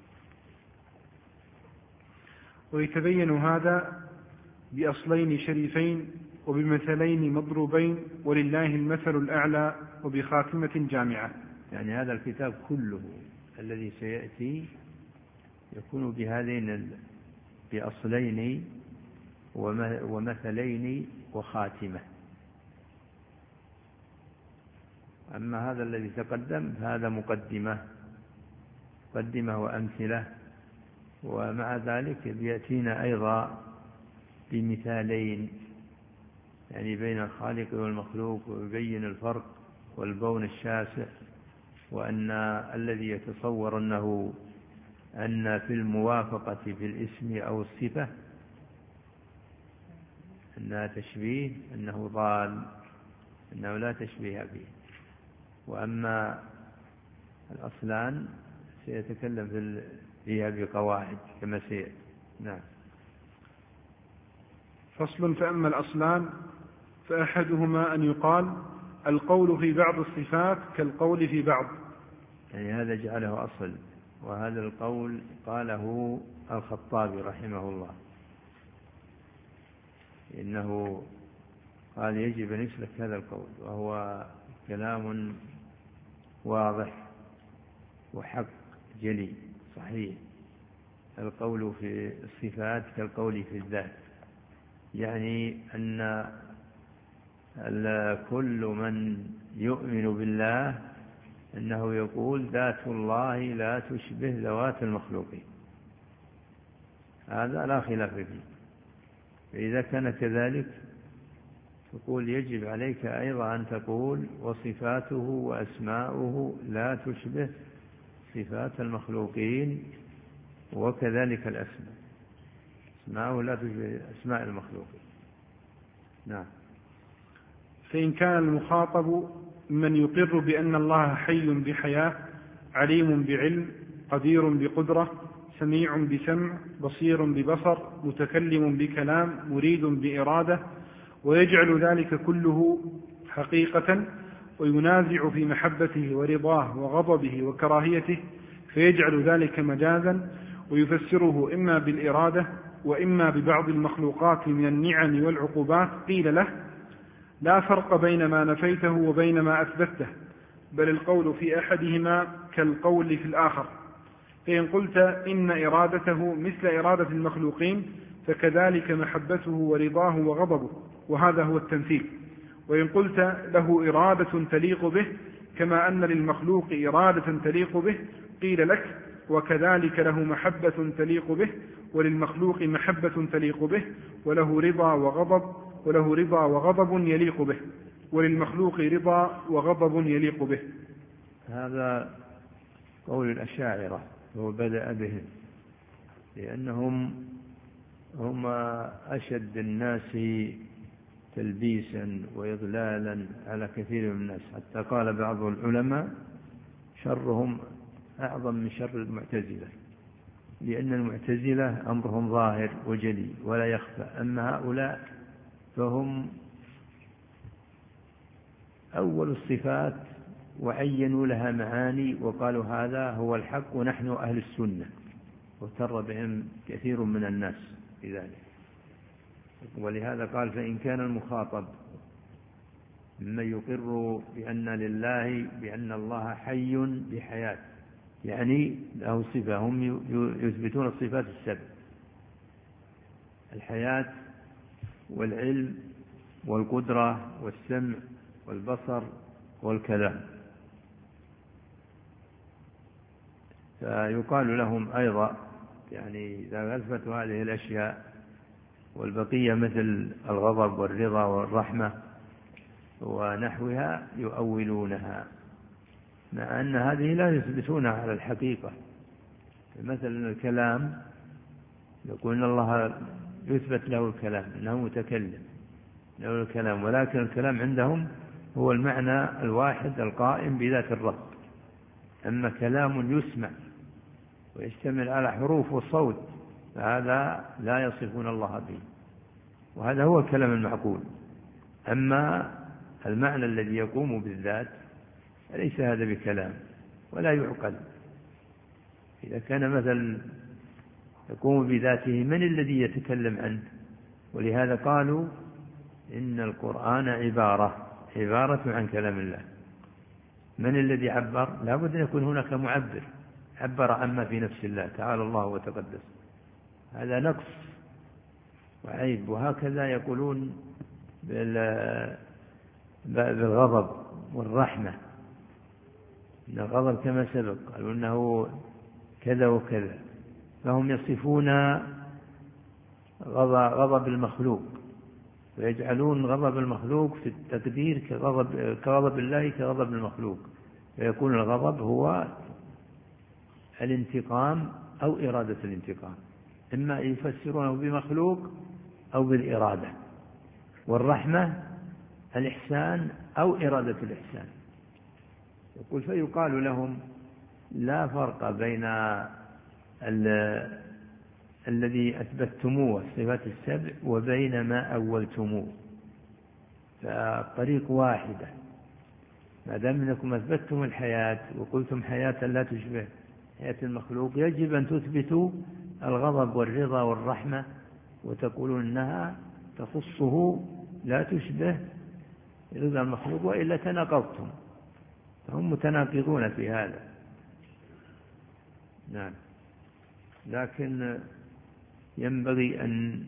ويتبين هذا بأصلين شريفين وبمثلين مضروبين ولله المثل الأعلى وبخاتمة جامعة. يعني هذا الكتاب كله الذي سيأتي يكون بهذين بأصلين ومثلين وخاتمة. أما هذا الذي تقدم هذا مقدمة وأمثلة، ومع ذلك يأتينا أيضا بمثالين، يعني بين الخالق والمخلوق، ويبين الفرق والبون الشاسع، وأن الذي يتصور أن في الموافقة في الاسم أو الصفة أنها تشبيه، أنه ضال، أنه لا تشبيه فيه. وأما الأصلان سيتكلم فيها بقواعد كما سيأتي. نعم. فصل. فأما الأصلان فأحدهما أن يقال القول في بعض الصفات كالقول في بعض، يعني هذا جعله أصل، وهذا القول قاله الخطابي رحمه الله، إنه قال يجب أن يسلك هذا القول، وهو كلام واضح وحق جلي صحيح. القول في الصفات كالقول في الذات، يعني أن كل من يؤمن بالله أنه يقول ذات الله لا تشبه ذوات المخلوقين، هذا لا خلاف فيه. فإذا كان كذلك تقول يجب عليك أيضا أن تقول وصفاته وأسماؤه لا تشبه صفات المخلوقين، وكذلك الأسماء، أسماؤه لا تشبه أسماء المخلوقين. نعم. فإن كان المخاطب من يقر بأن الله حي بحياة، عليم بعلم، قدير بقدرة، سميع بسمع، بصير ببصر، متكلم بكلام، مريد بإرادة، ويجعل ذلك كله حقيقة، وينازع في محبته ورضاه وغضبه وكراهيته، فيجعل ذلك مجازا، ويفسره إما بالإرادة وإما ببعض المخلوقات من النعم والعقوبات، قيل له لا فرق بين ما نفيته وبين ما أثبته، بل القول في أحدهما كالقول في الآخر. فإن قلت إن إرادته مثل إرادة المخلوقين فكذلك محبته ورضاه وغضبه، وهذا هو التمثيل. وإن قلت له إرادة تليق به كما أن للمخلوق إرادة تليق به، قيل لك وكذلك له محبة تليق به، وللمخلوق محبة تليق به، وله رضا وغضب، وله رضا وغضب يليق به، وللمخلوق رضا وغضب يليق به. هذا قول الأشاعرة هو بدأ بهم، لأنهم هم أشد الناس تلبيسا وإضلالا على كثير من الناس، حتى قال بعض العلماء شرهم أعظم من شر المعتزلة، لأن المعتزلة أمرهم ظاهر وجلي ولا يخفى، أما هؤلاء فهم أول الصفات وعينوا لها معاني وقالوا هذا هو الحق ونحن أهل السنة، واغتر بهم كثير من الناس في ذلك. ولهذا قال فإن كان المخاطب ممن يقر بأن الله حي بحياة، يعني له صفة، هم يثبتون الصفات السبع: الحياة والعلم والقدرة والسمع والبصر والكلام. فيقال لهم أيضا يعني إذا أثبتوا هذه الأشياء والبقية مثل الغضب والرضا والرحمة ونحوها يؤولونها، مع أن هذه لا يثبتونها على الحقيقة. مثلا الكلام، يقول إن الله يثبت له الكلام، إنه متكلم له الكلام، ولكن الكلام عندهم هو المعنى الواحد القائم بذات الرب. أما كلام يسمع ويشتمل على حروف وصوت فهذا لا يصفون الله به، وهذا هو الكلام المعقول. أما المعنى الذي يقوم بالذات ليس هذا بكلام ولا يعقل. إذا كان مثلا يقوم بذاته من الذي يتكلم عنه؟ ولهذا قالوا إن القرآن عبارة عن كلام الله. من الذي عبر؟ لا بد أن يكون هناك معبر عبر عما في نفس الله تعالى الله وتقدس. هذا نقص وعيب. وهكذا يقولون بالغضب والرحمة، إن الغضب كما سبق قالوا إنه كذا وكذا، فهم يصفون غضب المخلوق ويجعلون غضب المخلوق في التقدير كغضب الله كغضب المخلوق، فيكون الغضب هو الانتقام أو إرادة الانتقام، إما يفسرونه بمخلوق أو بالإرادة، والرحمة الإحسان أو إرادة الإحسان. يقول فيقال لهم لا فرق بين الذي أثبتموه الصفات السبع وبين ما أولتموه، فالطريق واحدة. ما دام أنكم أثبتتم الحياة وقلتم حياة لا تشبه حياة المخلوق، يجب أن تثبتوا الغضب والرضا والرحمة وتقولون أنها تخصه لا تشبه رضا المخلوق، وإلا تناقضتم. فهم متناقضون في هذا. نعم. لكن ينبغي أن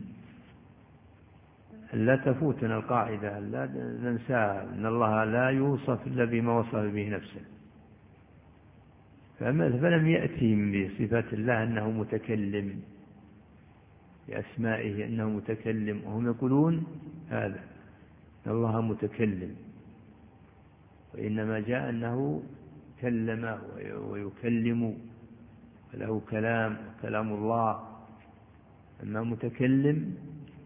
لا تفوتنا القاعدة، لا ننساها، أن الله لا يوصف إلا بما وصف به نفسه. فلم يأتي بصفات الله أنه متكلم، بأسمائه أنه متكلم، وهم يقولون هذا أن الله متكلم، وإنما جاء أنه كلم ويكلم وله كلام الله. أما متكلم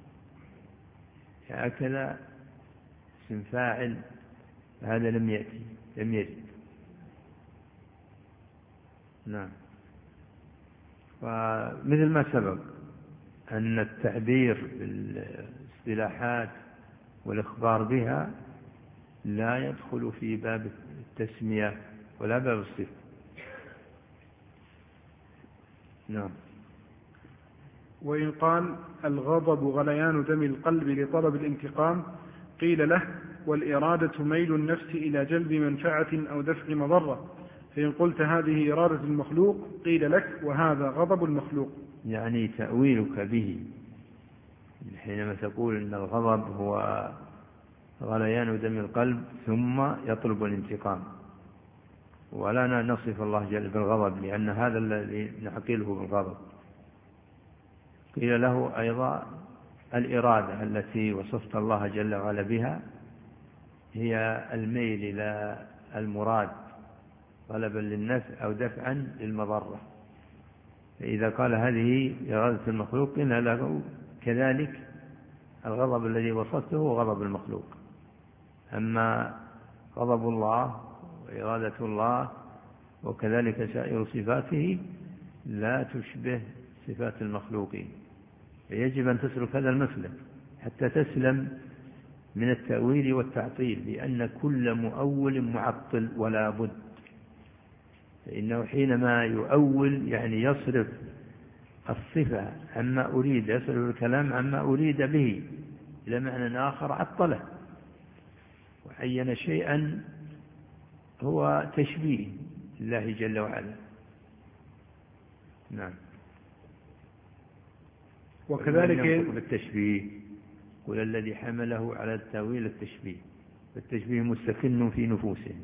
هكذا اسم فاعل هذا لم يرد. نعم. ومثل ما سبق أن التعبير بالاصطلاحات والإخبار بها لا يدخل في باب التسمية ولا باب الصفة. نعم. وإن قال الغضب غليان دم القلب لطلب الانتقام قيل له والإرادة ميل النفس إلى جلب منفعة أو دفع مضرة، فإن قلت هذه إرادة المخلوق قيل لك وهذا غضب المخلوق. يعني تأويلك به حينما تقول إن الغضب هو غليان دم القلب ثم يطلب الانتقام، ولا نصف الله جل بالغضب لأن هذا الذي نعقله بالغضب. قيل له أيضا الإرادة التي وصفت الله جل وعلا بها هي الميل إلى المراد طلبا للنفع أو دفعا للمضرة. فإذا قال هذه إرادة المخلوق إن له كذلك الغضب الذي وصفته هو غضب المخلوق. أما غضب الله وإرادة الله وكذلك سائر صفاته لا تشبه صفات المخلوقين، فيجب أن تسلك هذا المسلك حتى تسلم من التأويل والتعطيل، لأن كل مؤول معطل ولا بد. فإنه حينما يؤول يعني يصرف الصفة عما أريد، يصرف الكلام عما أريد به إلى معنى آخر عطله وعين شيئا هو تشبيه الله جل وعلا. نعم. وكذلك بالتشبيه قل الذي حمله على التأويل التشبيه، فالتشبيه مستكن في نفوسهم.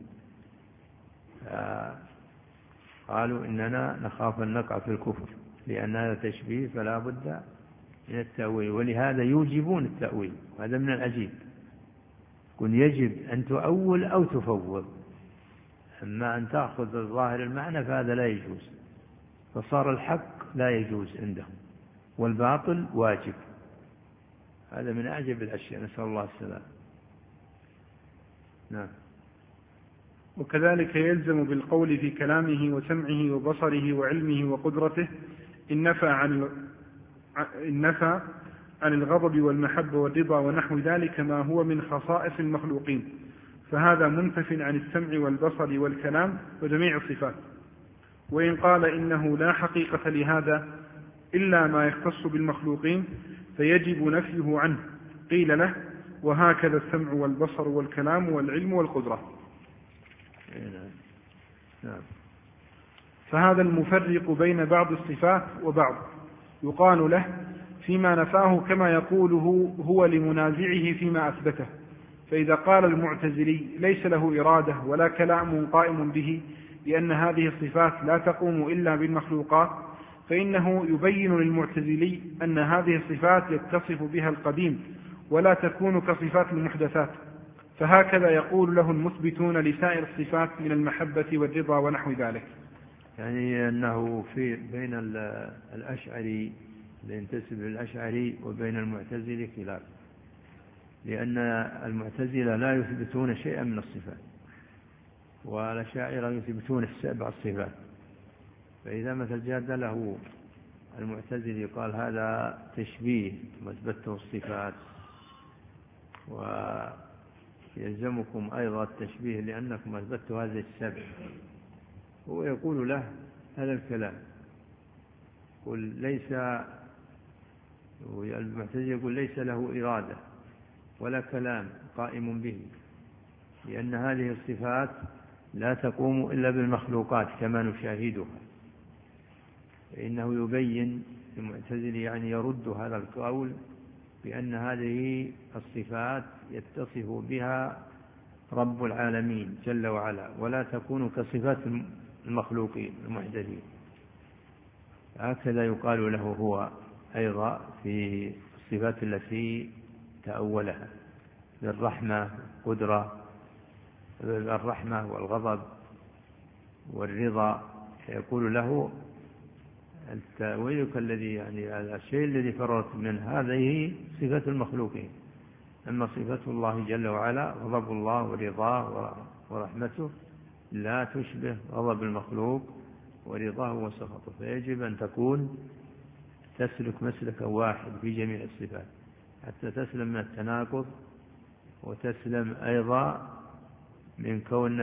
قالوا إننا نخاف أن نقع في الكفر لأن هذا تشبيه فلا بد من التأويل، ولهذا يوجبون التأويل. وهذا من العجيب، كن يجب أن تؤول أو تفوض، أما أن تأخذ الظاهر المعنى فهذا لا يجوز، فصار الحق لا يجوز عندهم والباطل واجب. هذا من أعجب الأشياء، نسأل الله السلام. نعم. وكذلك يلزم بالقول في كلامه وسمعه وبصره وعلمه وقدرته إن نفى عن الغضب والمحبة والرضا ونحو ذلك ما هو من خصائص المخلوقين، فهذا منتف عن السمع والبصر والكلام وجميع الصفات. وإن قال إنه لا حقيقة لهذا إلا ما يختص بالمخلوقين فيجب نفيه عنه، قيل له وهكذا السمع والبصر والكلام والعلم والقدرة. فهذا المفرق بين بعض الصفات وبعض يقال له فيما نفاه كما يقوله هو لمنازعه فيما أثبته. فإذا قال المعتزلي ليس له إرادة ولا كلام قائم به لأن هذه الصفات لا تقوم إلا بالمخلوقات، فإنه يبين للمعتزلي أن هذه الصفات يتصف بها القديم ولا تكون كصفات المحدثات. فهكذا يقول له المثبتون لسائر الصفات من المحبة والرضا ونحو ذلك. يعني أنه بين الأشعري اللي ينتسب للأشعري وبين المعتزلة خلاف، لأن المعتزلة لا يثبتون شيئا من الصفات والأشاعرة يثبتون السبع الصفات. فإذا مثل جادله المعتزلي قال هذا تشبيه مثبته الصفات ويلزمكم أيضا التشبيه لأنكم أثبتوا هذه السبع، هو يقول له هذا الكلام، قل ليس، المعتزلي يقول ليس له إرادة ولا كلام قائم به لأن هذه الصفات لا تقوم إلا بالمخلوقات كما نشاهدها. فإنه يبين المعتزلي يعني يرد هذا القول بأن هذه الصفات يتصف بها رب العالمين جل وعلا ولا تكون كصفات المخلوقين المحدثين. هكذا يقال له هو أيضا في الصفات التي تأولها بالرحمة قدرة، الرحمة والغضب والرضا، يقول له التأويلك الذي يعني الشيء الذي فررت منه هذه صفة المخلوقين، أما صفة الله جل وعلا غضب الله ورضاه ورحمته لا تشبه غضب المخلوق ورضاه وسخطه. فيجب أن تكون تسلك مسلكا واحد في جميع الصفات حتى تسلم من التناقض وتسلم أيضا من كون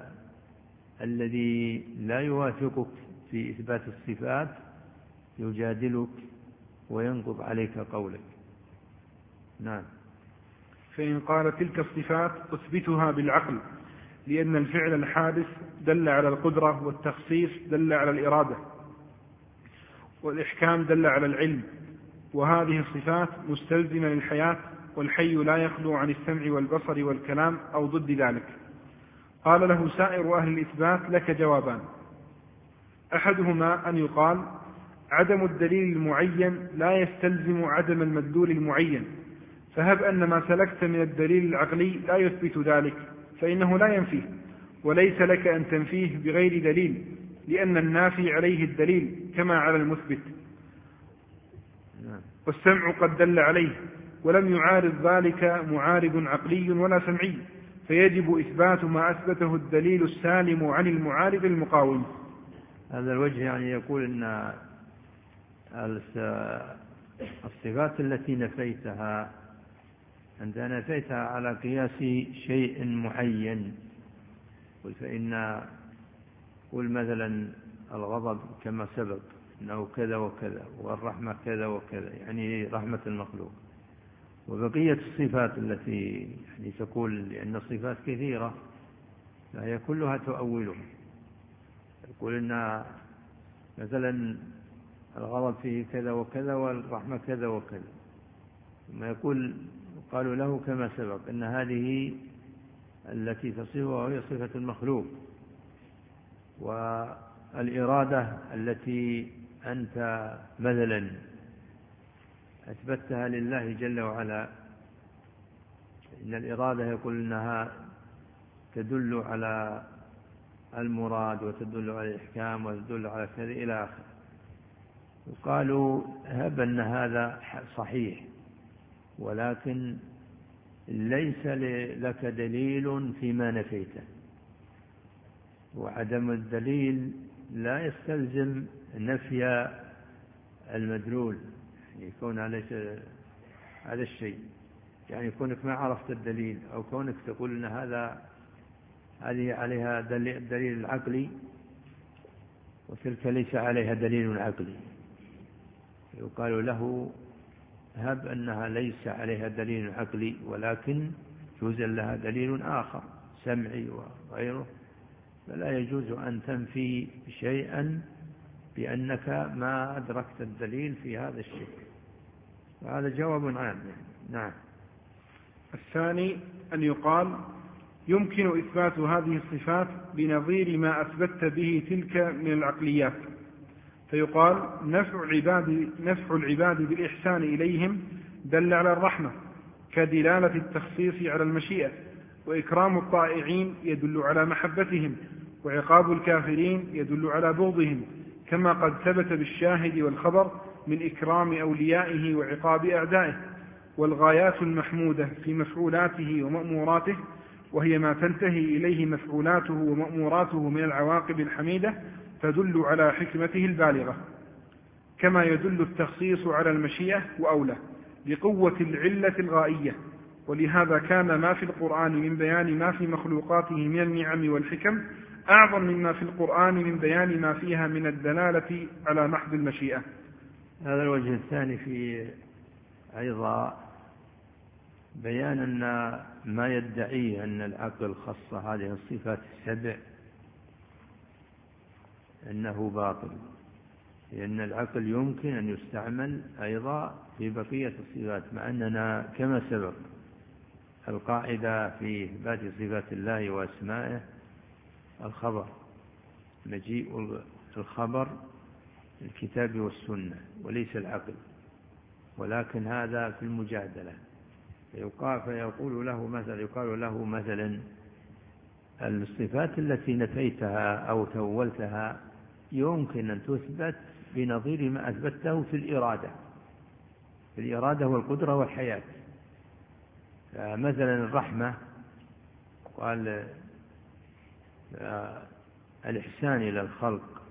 الذي لا يوافقك في إثبات الصفات يجادلك وينقض عليك قولك. نعم. فإن قال تلك الصفات أثبتها بالعقل لأن الفعل الحادث دل على القدرة والتخصيص دل على الإرادة والإحكام دل على العلم، وهذه الصفات مستلزمة للحياة والحي لا يخلو عن السمع والبصر والكلام أو ضد ذلك. قال له سائر أهل الإثبات لك جوابان: أحدهما أن يقال عدم الدليل المعين لا يستلزم عدم المدلول المعين، فهب أن ما سلكت من الدليل العقلي لا يثبت ذلك فإنه لا ينفيه، وليس لك أن تنفيه بغير دليل، لأن النافي عليه الدليل كما على المثبت، والسمع قد دل عليه، ولم يعارض ذلك معارض عقلي ولا سمعي، فيجب إثبات ما أثبته الدليل السالم عن المعارض المقاوم. هذا الوجه يعني يقول أن الصفات التي نفيتها أنت نفيتها على قياس شيء معين، فإن قل مثلا الغضب كما سبق أنه كذا وكذا، والرحمة كذا وكذا، يعني رحمة المخلوق. وبقية الصفات التي يعني تقول لأن الصفات كثيرة فهي كلها تؤولها، يقول أن مثلا الغضب فيه كذا وكذا والرحمة كذا وكذا، ثم يقول قالوا له كما سبق أن هذه التي تصفها وهي صفة المخلوق. والإرادة التي أنت مثلا أثبتها لله جل وعلا، إن الإرادة يقول أنها تدل على المراد وتدل على الإحكام وتدل على كذا إلى آخره. وقالوا هب أن هذا صحيح، ولكن ليس لك دليل فيما نفيته، وعدم الدليل لا يستلزم نفي المدلول، يعني يكون على الشيء، يعني كونك ما عرفت الدليل أو كونك تقول أن هذه عليها دليل عقلي وتلك ليس عليها دليل عقلي، يقال له هب أنها ليس عليها دليل عقلي ولكن يجوز لها دليل آخر سمعي وغيره، فلا يجوز أن تنفي شيئا بأنك ما أدركت الدليل في هذا الشيء. وهذا جواب عام يعني. نعم. الثاني أن يقال يمكن إثبات هذه الصفات بنظير ما أثبت به تلك من العقليات، فيقال نفع العباد بالإحسان إليهم دل على الرحمة كدلالة التخصيص على المشيئة، وإكرام الطائعين يدل على محبتهم، وعقاب الكافرين يدل على بغضهم، كما قد ثبت بالشاهد والخبر من إكرام أوليائه وعقاب أعدائه. والغايات المحمودة في مفعولاته ومأموراته، وهي ما تنتهي إليه مفعولاته ومأموراته من العواقب الحميدة، تدل على حكمته البالغة، كما يدل التخصيص على المشيئة وأولى لقوة العلة الغائية. ولهذا كان ما في القرآن من بيان ما في مخلوقاته من النعم والحكم أعظم مما في القرآن من بيان ما فيها من الدلالة على محض المشيئة. هذا الوجه الثاني في أيضا بيان أن ما يدعيه أن العقل خص هذه الصفات السبع أنه باطل، لأن العقل يمكن أن يستعمل أيضا في بقية الصفات، مع أننا كما سبق القاعدة في إثبات صفات الله وأسمائه الخبر، مجيء الخبر الكتاب والسنة وليس العقل، ولكن هذا في المجادلة فيقول له مثلا الصفات التي نفيتها أو تولتها يمكن أن تثبت بنظير ما أثبته في الإرادة والقدرة والحياة. مثلا الرحمة قال الإحسان إلى الخلق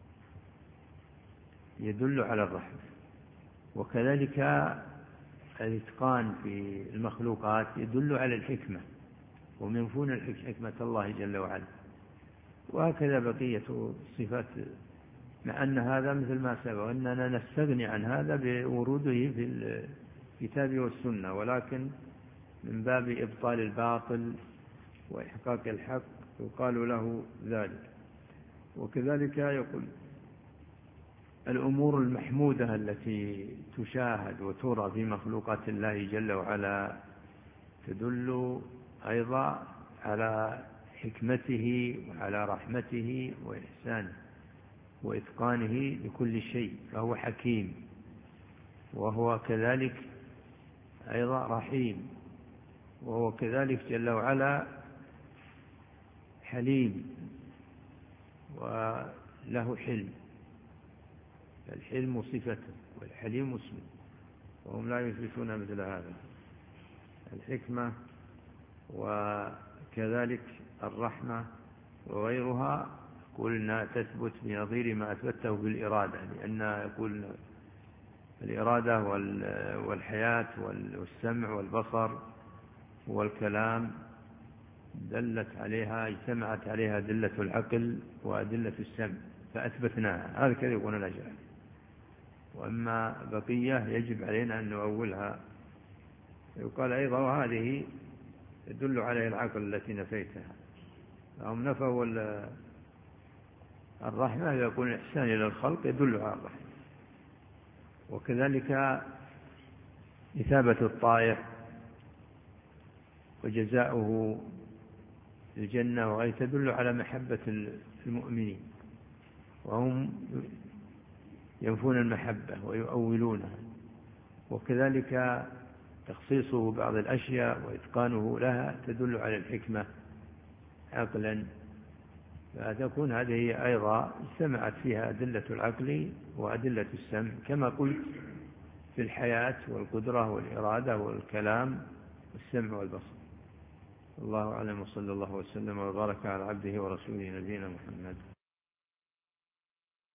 يدل على الرحمة، وكذلك الإتقان في المخلوقات يدل على الحكمة، ومن فون حكمة الله جل وعلا. وهكذا بقية الصفات، مع أن هذا مثل ما سبق أننا نستغني عن هذا بوروده في الكتاب والسنة، ولكن من باب إبطال الباطل وإحقاق الحق يقال له ذلك. وكذلك يقول الأمور المحمودة التي تشاهد وترى في مخلوقات الله جل وعلا تدل أيضا على حكمته وعلى رحمته وإحسانه. وإتقانه لكل شيء، فهو حكيم، وهو كذلك أيضا رحيم، وهو كذلك جل وعلا حليم وله حلم، الحلم صفته والحليم اسمه، وهم لا يثبتون مثل هذا. الحكمة وكذلك الرحمة وغيرها قلنا تثبت بنظير ما أثبته بالإرادة، لأن يقول الإرادة والحياة والسمع والبصر والكلام دلت عليها، اجتمعت عليها أدلة العقل وأدلة السمع فأثبتناها، هذا كذا يقول الأجل. وأما بقية يجب علينا أن نؤولها. يقال أيضا وهذه يدل عليها العقل التي نفيتها، فهم نفوا الرحمة، يكون الإحسان إلى الخلق يدل على الرحمة، وكذلك إثابة الطائع وجزاؤه الجنة وغيرها تدل على محبة المؤمنين، وهم ينفون المحبة ويؤولونها. وكذلك تخصيصه بعض الأشياء وإتقانه لها تدل على الحكمة عقلا، فتكون هذه أيضا اجتمعت فيها أدلة العقل وأدلة السمع، كما قلت في الحياة والقدرة والإرادة والكلام والسمع والبصر. الله أعلم، وصلى الله وسلم وبارك على عبده ورسوله نبينا محمد.